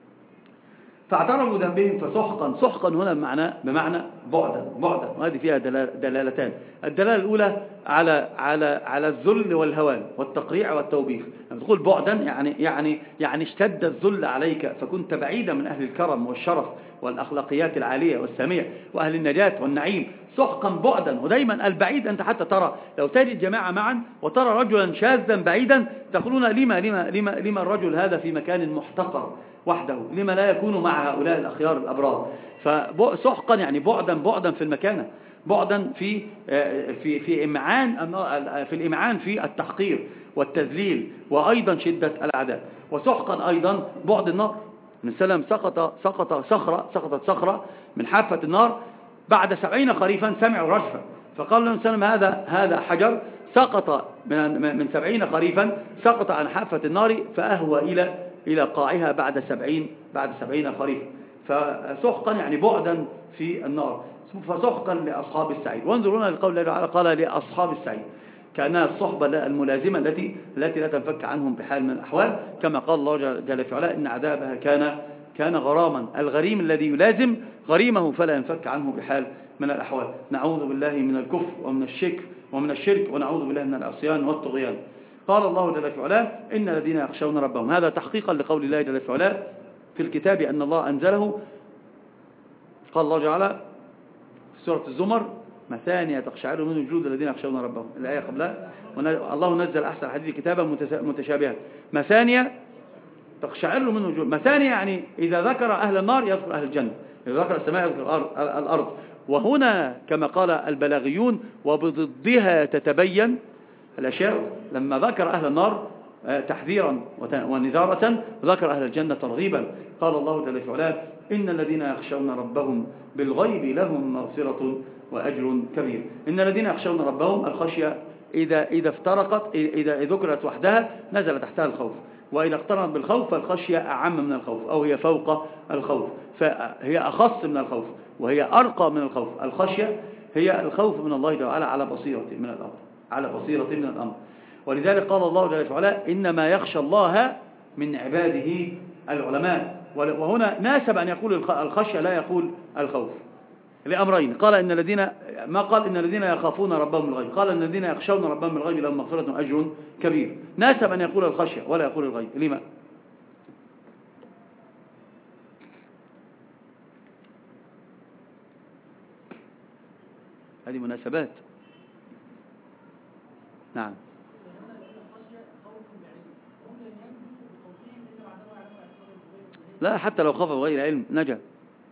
فاعترفوا ذنبهم فسحقا، سحقا هنا بمعنى بمعنى بعدا بعدا، وهذه فيها دلالتان. الدلالة الأولى على على على الذل والهوان والتقريع والتوبيخ. لما تقول بعدا يعني يعني يعني اشتد الذل عليك فكنت بعيدا من أهل الكرم والشرف والأخلاقيات العالية والسامية وأهل النجاة والنعيم. سحقا بعدا، ودايما البعيد أنت حتى ترى لو تجد جماعة معا وترى رجلا شاذا بعيدا تقولون لما لما لما لما الرجل هذا في مكان محتقر وحده، لما لا يكون مع هؤلاء الأخيار الأبرار. فسحقا يعني بعدا بعدا في المكانة، بعدا في في في إمعان في الإمعان في التحقير والتذليل، وأيضا شدة العذاب. وسحقا أيضا بعد النار. من سلم سقط سقط صخرة سقطت صخرة من حافة النار بعد سبعين خريفا سمعوا رجفا، فقال لهم سلم هذا هذا حجر سقط من من سبعين خريفا سقط عن حافة النار فأهوى إلى إلى قاعها بعد سبعين بعد سبعين خريفا. فسحقا يعني بعدا في النار. فسحقا لأصحاب السعير. وانظرونا لقول الله تعالى قال لأصحاب السعير كأنها الصحبة الملازمة التي التي لا تنفك عنهم بحال من الأحوال، كما قال الله جل في علاه إن عذابها كان كان غراما. الغريم الذي يلازم غريمه فلا ينفك عنه بحال من الأحوال. نعوذ بالله من الكفر ومن الشرك ومن الشرك ونعوذ بالله من العصيان والطغيان. قال الله جل في علاه إن الذين يخشون ربهم، هذا تحقيقا لقول الله جل في علاه في الكتاب أن الله أنزله. قال الله تعالى في سورة الزمر مثانية تقشعر منه جلود الذين يخشون ربهم، الآية قبلها الله نزل أحسن الحديث كتابا متشابها مثانية تقشعر منه جلود. مثانية يعني إذا ذكر أهل النار يذكر أهل الجنة، إذا ذكر السماء يذكر الأرض. وهنا كما قال البلاغيون وبضدها تتبين الأشياء، لما ذكر أهل النار تحذيرا ونذارة ذكر أهل الجنة ترغيبا. قال الله جل وعلا إن الذين يخشون ربهم بالغيب لهم مغفرة وأجر كبير. إن الذين يخشون ربهم الخشية إذا, إذا افترقت، إذا ذكرت وحدها نزل تحتها الخوف، وإذا اقترنت بالخوف فالخشية أعم من الخوف أو هي فوق الخوف، فهي أخص من الخوف وهي أرقى من الخوف. الخشية هي الخوف من الله تعالى على بصيرة من الأمر، على بصيرة من الأمر. ولذلك قال الله جل وعلا إنما يخشى الله من عباده العلماء. وهنا ناسب أن يقول الخشية لا يقول الخوف لأمرين. قال إن الذين ما قال إن الذين يخافون ربهم بالغيب، قال إن الذين يخشون ربهم بالغيب لهم مغفرة وأجر كبير. ناسب أن يقول الخشية ولا يقول الغيب. لما؟ هذه مناسبات. نعم. لا حتى لو خاف بغير علم نجا.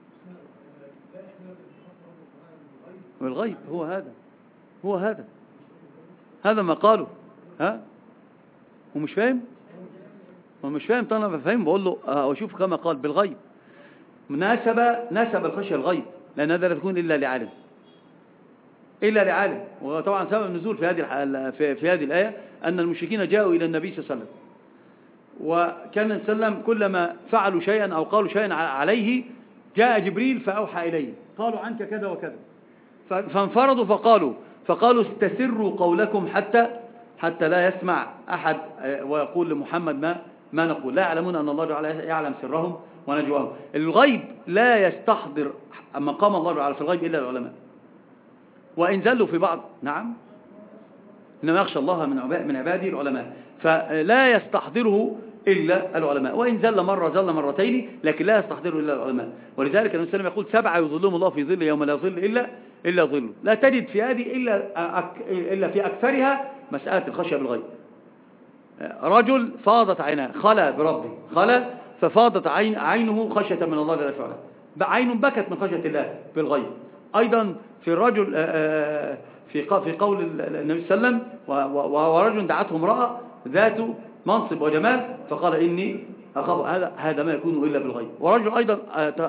والغيب هو هذا، هو هذا هذا ما قالوا. ها ومش فاهم ومش فاهم طبعا. انا فاهم بقول له اشوف كما قال بالغيب. مناسبة ناسب الخشية الغيب، لأن هذا لا تكون إلا لعالم، إلا لعالم. وطبعا سبب النزول في هذه في, في هذه الآية أن المشركين جاءوا إلى النبي صلى الله عليه وسلم، وكان النبي صلى الله عليه وسلم كلما فعلوا شيئا أو قالوا شيئا عليه جاء جبريل فأوحى إليه، قالوا عنك كذا وكذا، فانفرضوا فقالوا فقالوا استسروا قولكم حتى حتى لا يسمع أحد ويقول لمحمد ما ما نقول. لا يعلمون أن الله تعالى يعلم سرهم ونجواهم. الغيب لا يستحضر مقام الله تعالى في الغيب إلا العلماء، وإن زلوا في بعض. نعم، إنما يخشى الله من عباده العلماء، فلا يستحضره إلا العلماء، وإن زل مرة زل مرتين لكن لا يستحضره إلا العلماء. ولذلك النبي صلى الله عليه وسلم يقول سبعة يظلهم الله في ظل يوم لا ظل إلا إلا ظله. لا تجد في هذه إلا إلا في أكثرها مسألة الخشية بالغيب. رجل فاضت عيناه، خلى بربه، خلى ففاضت عين عينه خشية من الله جل وعلا، عين بكت من خشية الله بالغيب. أيضا في الرجل في في قول النبي صلى الله عليه وسلم ورجل دعته امرأة ذات منصب وجمال فقال إني أخاف. هذا هذا ما يكون إلا بالغيب. ورجل أيضا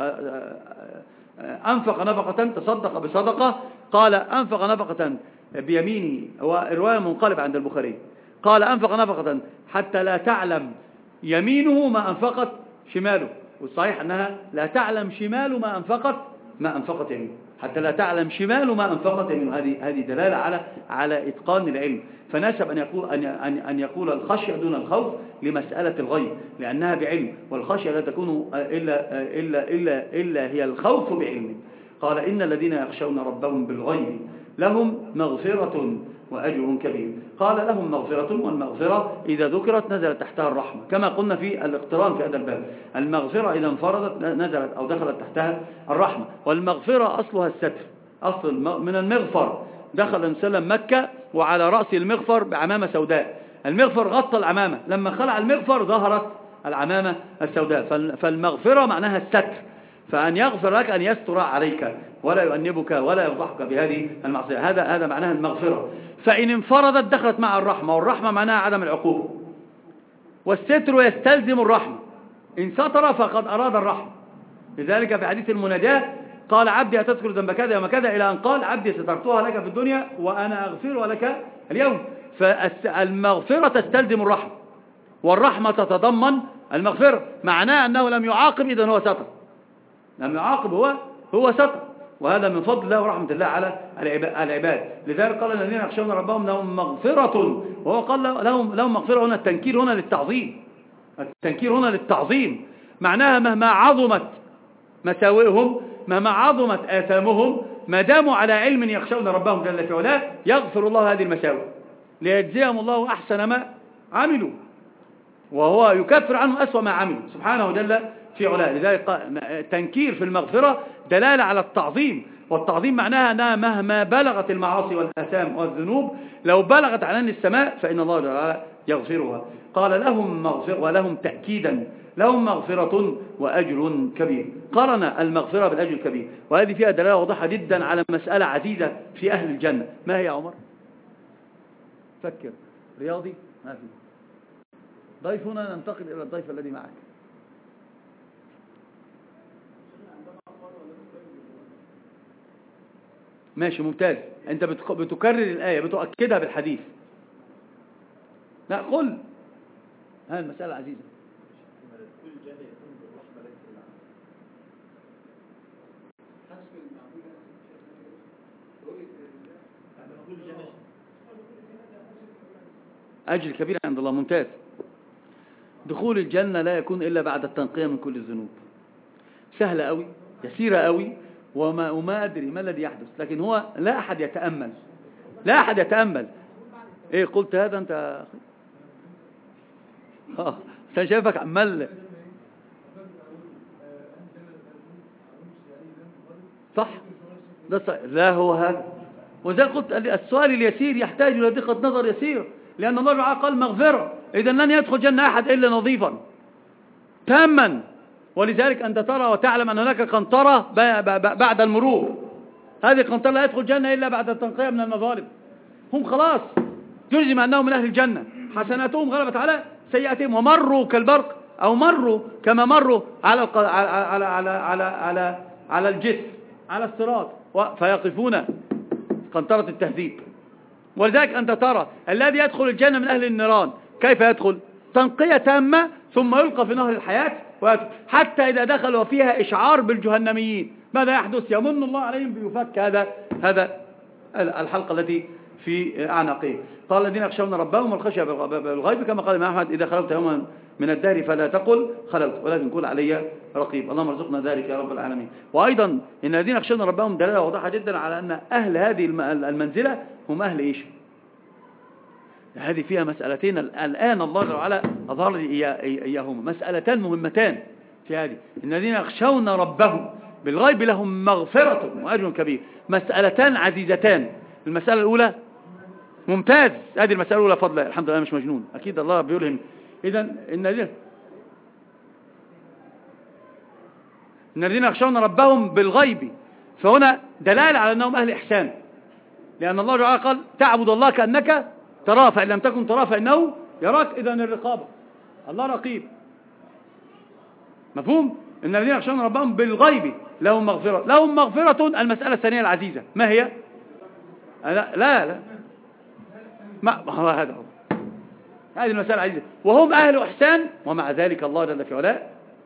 أنفق نفقة تصدق بصدقة، قال أنفق نفقة بيمينه، ورواية منقلب عند البخاري، قال أنفق نفقة حتى لا تعلم يمينه ما أنفقت شماله، والصحيح أنها لا تعلم شماله ما أنفقت ما أنفقت يمينه، حتى لا تعلم شماله ما أنفقت يمينه. هذه هذه دلالة على على إتقان العلم. فناسب أن يقول أن أن يقول الخشية دون الخوف لمسألة الغيب، لأنها بعلم، والخشية لا تكون إلا إلا إلا إلا هي الخوف بعلم. قال إن الذين يخشون ربهم بالغيب لهم مغفرة وأجر كبير. قال لهم مغفرة، والمغفرة إذا ذكرت نزلت تحتها الرحمة، كما قلنا في الاقتران في هذا الباب. المغفرة إذا انفردت نزلت أو دخلت تحتها الرحمة. والمغفرة أصلها الستر، أصل من المغفر. دخل النبي صلى الله عليه وسلم مكة وعلى رأس المغفر بعمامة سوداء، المغفر غطى العمامة، لما خلع المغفر ظهرت العمامة السوداء. فالمغفرة معناها الستر، فأن يغفر لك أن يستر عليك ولا يؤنبك ولا يفضحك بهذه المعصية. هذا هذا معناها المغفرة. فإن انفردت دخلت مع الرحمة، والرحمة معناها عدم العقوبة، والستر يستلزم الرحمة. إن ستر فقد أراد الرحمة. لذلك في حديث المناجاة قال عبدي أتذكر ذنب كذا وكذا، إلى أن قال عبدي سترتها لك في الدنيا وأنا أغفرها لك اليوم. فالمغفرة تستلزم الرحمة، والرحمة تتضمن المغفرة. معناه أنه لم يعاقب، إذن هو ستر، لم يعاقب هو هو ستر. وهذا من فضل الله ورحمة الله على العباد. لذلك قال الذين يخشون ربهم لهم مغفرة، وهو قال لهم لهم مغفرة. هنا التنكير هنا للتعظيم، التنكير هنا للتعظيم. معناها مهما عظمت مساوئهم، مهما عظمت آثامهم، ما داموا على علم يخشون ربهم جل في علاه يغفر الله هذه المساوئ ليجزيهم الله أحسن ما عملوا، وهو يكفر عنهم أسوأ ما عملوا سبحانه جل في علاء. لذلك تنكير في المغفرة دلالة على التعظيم، والتعظيم معناها أنها مهما بلغت المعاصي والآثام والذنوب لو بلغت عنان السماء فإن الله تعالى يغفرها. قال لهم مغفرة، ولهم تأكيدا لهم مغفرة وأجر كبير. قارن المغفرة بالأجر الكبير، وهذه فيها دلالة واضحة جدا على مسألة عزيزة في أهل الجنة. ما هي يا عمر؟ فكر. رياضي؟ ما في. ضيفنا ننتقل إلى الضيف الذي معك. ماشي ممتاز. أنت بتكرر الآية بتؤكدها بالحديث. لا قل هذه المسألة عزيزة. أجر كبير عند الله. ممتاز. دخول الجنة لا يكون إلا بعد التنقية من كل الذنوب. سهلة قوي، يسيرة قوي، وما, وما أدري ما الذي يحدث، لكن هو لا أحد يتأمل، لا أحد يتأمل. إيه قلت هذا أنت؟ آه أنت شايفك عمال. صح ده صح. لا هو هذا، وزي قلت السؤال اليسير يحتاج إلى دقة نظر يسير، لأن الله تعالى قال مغفرة، إذا لن يدخل جنة أحد إلا نظيفا تاما. ولذلك أنت ترى وتعلم أن هناك قنطرة بعد المرور، هذه القنطرة لا يدخل جنة إلا بعد التنقية من المظالم. هم خلاص جزم أنهم من أهل الجنة، حسناتهم غلبت على سيئاتهم، ومروا كالبرق أو مروا كما مروا على على على على على على الجسر على الصراط فيقفون قنطرة التهذيب. ولذلك أنت ترى الذي يدخل الجنة من أهل النيران كيف يدخل؟ تنقية تامة، ثم يلقى في نهر الحياة، حتى إذا دخلوا فيها إشعار بالجهنميين ماذا يحدث؟ يمن الله عليهم بيفك هذا هذا الحلقة التي في أعناقه. قال الذين يخشون ربهم والخشية بالغيب، كما قال الإمام أحمد إذا خلوت يوما من الدهر فلا تقل خلوت ولكن قل علي رقيب. اللهم ارزقنا ذلك يا رب العالمين. وأيضا إن الذين يخشون ربهم دلالة واضحة جدا على أن أهل هذه المنزلة هم أهل إيش؟ هذه فيها مسألتين الآن الله تعالى أظهر لي إياهما، مسألتان مهمتان في هذه. إن الذين يخشون ربهم بالغيب لهم مغفرة وأجر كبير. مسألتان عزيزتان. المسألة الأولى ممتاز، هذه المسألة الأولى فضل الحمد لله مش مجنون، أكيد الله بيقولهم. إذن إن الذين إن الذين يخشون ربهم بالغيب، فهنا دلالة على أنهم أهل إحسان، لأن الله تعالى قال تعبد الله كأنك تراه فإن لم تكن تراه فإنه يراك. إذن الرقابة، الله رقيب. مفهوم؟ إن الذين يخشون ربهم بالغيب لهم مغفرة. لهم مغفرة. المسألة الثانية العزيزة ما هي؟ لا لا, لا. ما هو هذا هو. هذه المسألة العزيزة، وهم أهل إحسان، ومع ذلك الله جل في علاه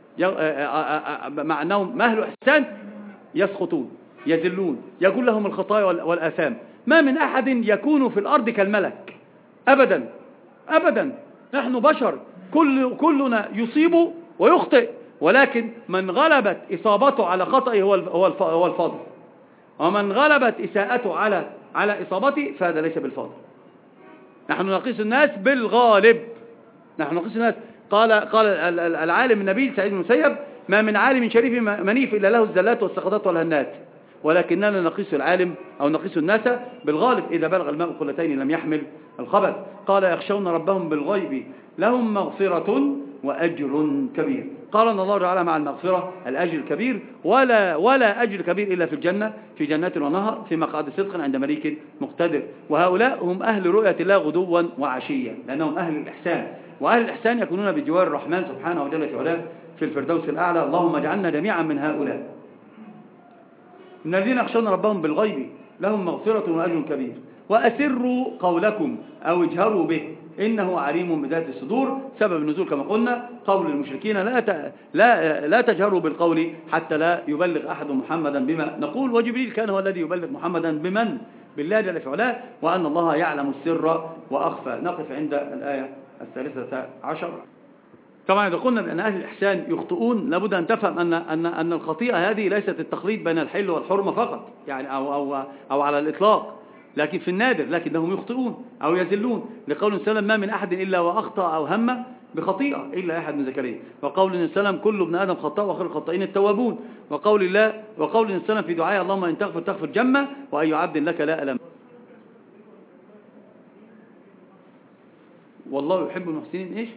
مع أنهم أهل إحسان يسخطون يذلون يقول لهم الخطايا والآثام. ما من أحد يكون في الأرض كالملك أبدا أبدا. نحن بشر، كل كلنا يصيب ويخطئ، ولكن من غلبت إصابته على خطئه هو هو الفاضل، ومن غلبت إساءته على على إصابته فهذا ليس بالفاضل. نحن نقيس الناس بالغالب، نحن نقيس الناس. قال قال العالم النبيل سعيد بن المسيب ما من عالم شريف منيف إلا له الزلات والسقطات والهنات، ولكننا نقيس العالم أو نقيس الناس بالغالب. إذا بلغ الماء قلتين لم يحمل الخبث. قال يخشون ربهم بالغيب لهم مغفرة وأجر كبير. قال الله تعالى مع المغفرة الأجر الكبير، ولا ولا أجر كبير إلا في الجنة، في جنات ونهر في مقعد صدق عند مليك مقتدر. وهؤلاء هم أهل رؤية الله غدوا وعشيا، لأنهم أهل الإحسان، وأهل الإحسان يكونون بجوار الرحمن سبحانه وجل في علاه في الفردوس الأعلى. اللهم اجعلنا جميعا من هؤلاء. من الذين يخشون ربهم بالغيب لهم مغفرة وأجر كبير. وأسروا قولكم أو اجهروا به إنه عليم بذات الصدور. سبب النزول كما قلنا قول المشركين لا ت... لا لا تجهروا بالقول حتى لا يبلغ أحد محمدا بما نقول، وجبريل كان هو الذي يبلغ محمدا بمن؟ بالله جل في علاه، وأن الله يعلم السر وأخفى. نقف عند الآية الثالثة عشر. طبعا إذا قلنا بأن أهل الإحسان يخطئون لابد أن تفهم أن أن أن الخطيئة هذه ليست التخليط بين الحل والحرمة فقط، يعني أو أو أو على الإطلاق، لكن في النادر، لكنهم يخطئون أو يزلون. لقول سلم ما من أحد إلا وأخطأ أو هم بخطيئة إلا أحد من زكريا. وقول النبي صلى الله عليه وسلم كل ابن آدم خطاء وخير الخطائين التوابون. وقول الله وقول النبي صلى الله عليه وسلم في دعائه اللهم إن تغفر تغفر جمة وأي عبد لك لا ألم. والله يحب المحسنين. إيش؟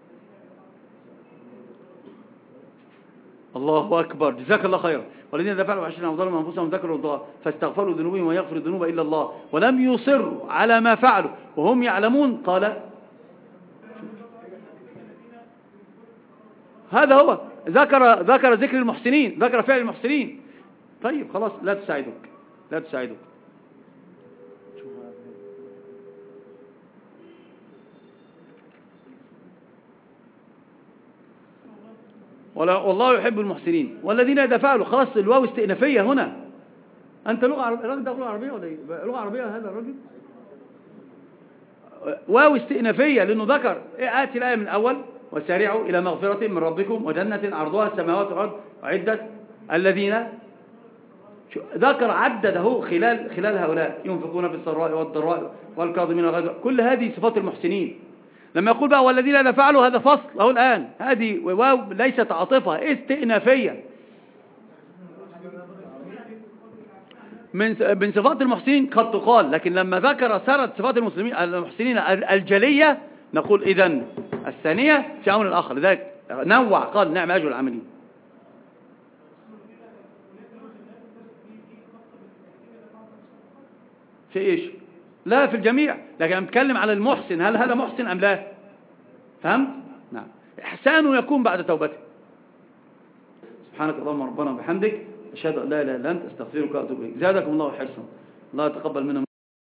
الله أكبر، جزاك الله خيرا. والذين دفعوا عشرين أو ظلموا أنفسهم ذكروا الله فاستغفروا ذنوبهم ويغفر الذنوب إلا الله ولم يصروا على ما فعلوا وهم يعلمون. قال هذا هو ذكر ذكر ذكر المحسنين، ذكر فعل المحسنين. طيب خلاص، لا تساعدك لا تساعدك. والله يحب المحسنين. والذين إذا فعلوا، خلاص الواو استئنافية هنا. أنت لغة عربية؟ الراجل ده لغة عربية ولا إيه؟ لغة عربية هذا الراجل؟ واو استئنافية لأنه ذكر آتي الآية من أول وسارعوا إلى مغفرة من ربكم وجنة عرضها السماوات والأرض أعدت الذين، ذكر عدده خلال خلال هؤلاء ينفقون في السراء والضراء والكاظمين الغيظ. كل هذه صفات المحسنين. لما يقول بقى والذين إذا فعلوا، هذا فصل أهو الآن، هذه واو ليست عاطفة، استئنافية. من من صفات المحسنين قد تقال، لكن لما ذكر سرد صفات المسلمين المحسنين الجلية نقول إذن الثانية في عون الآخر. لذلك نوع، قال نعم أجر العاملين. في إيش؟ لا في الجميع، لكن أنا بتكلم على المحسن. هل هذا محسن أم لا؟ فهمت؟ نعم. إحسانه يكون بعد توبته. سبحانك اللهم ربنا وبحمدك أشهد أن لا إله إلا أنت أستغفرك وأتوب إليك. زادكم الله حرصا. الله يتقبل منا.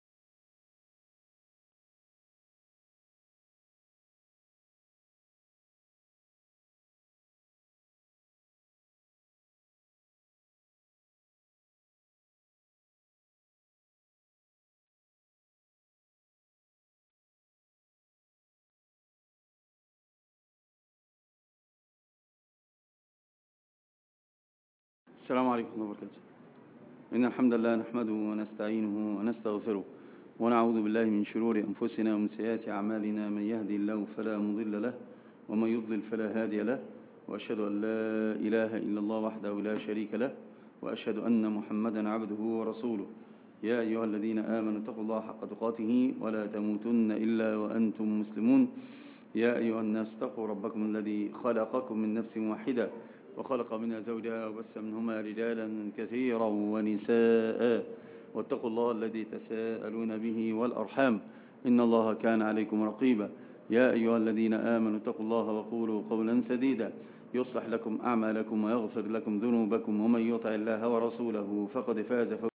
السلام عليكم ورحمة الله وبركاته. إن الحمد لله نحمده ونستعينه ونستغفره ونعوذ بالله من شرور أنفسنا ومن سيئات أعمالنا. من يهدي الله فلا مضل له ومن يضلل فلا هادي له. وأشهد أن لا إله إلا الله وحده لا شريك له وأشهد أن محمدا عبده ورسوله. يا أيها الذين آمنوا اتقوا الله حق تقاته ولا تموتن إلا وأنتم مسلمون. يا أيها الناس اتقوا ربكم الذي خلقكم من نفس واحدة وخلق منها زوجها وبث منهما رجالا كثيرا ونساء واتقوا الله الذي تساءلون به والأرحام إن الله كان عليكم رقيبا. يا أيها الذين آمنوا اتقوا الله وقولوا قولا سديدا يصلح لكم أعمالكم ويغفر لكم ذنوبكم ومن يطع الله ورسوله فقد فاز فوزا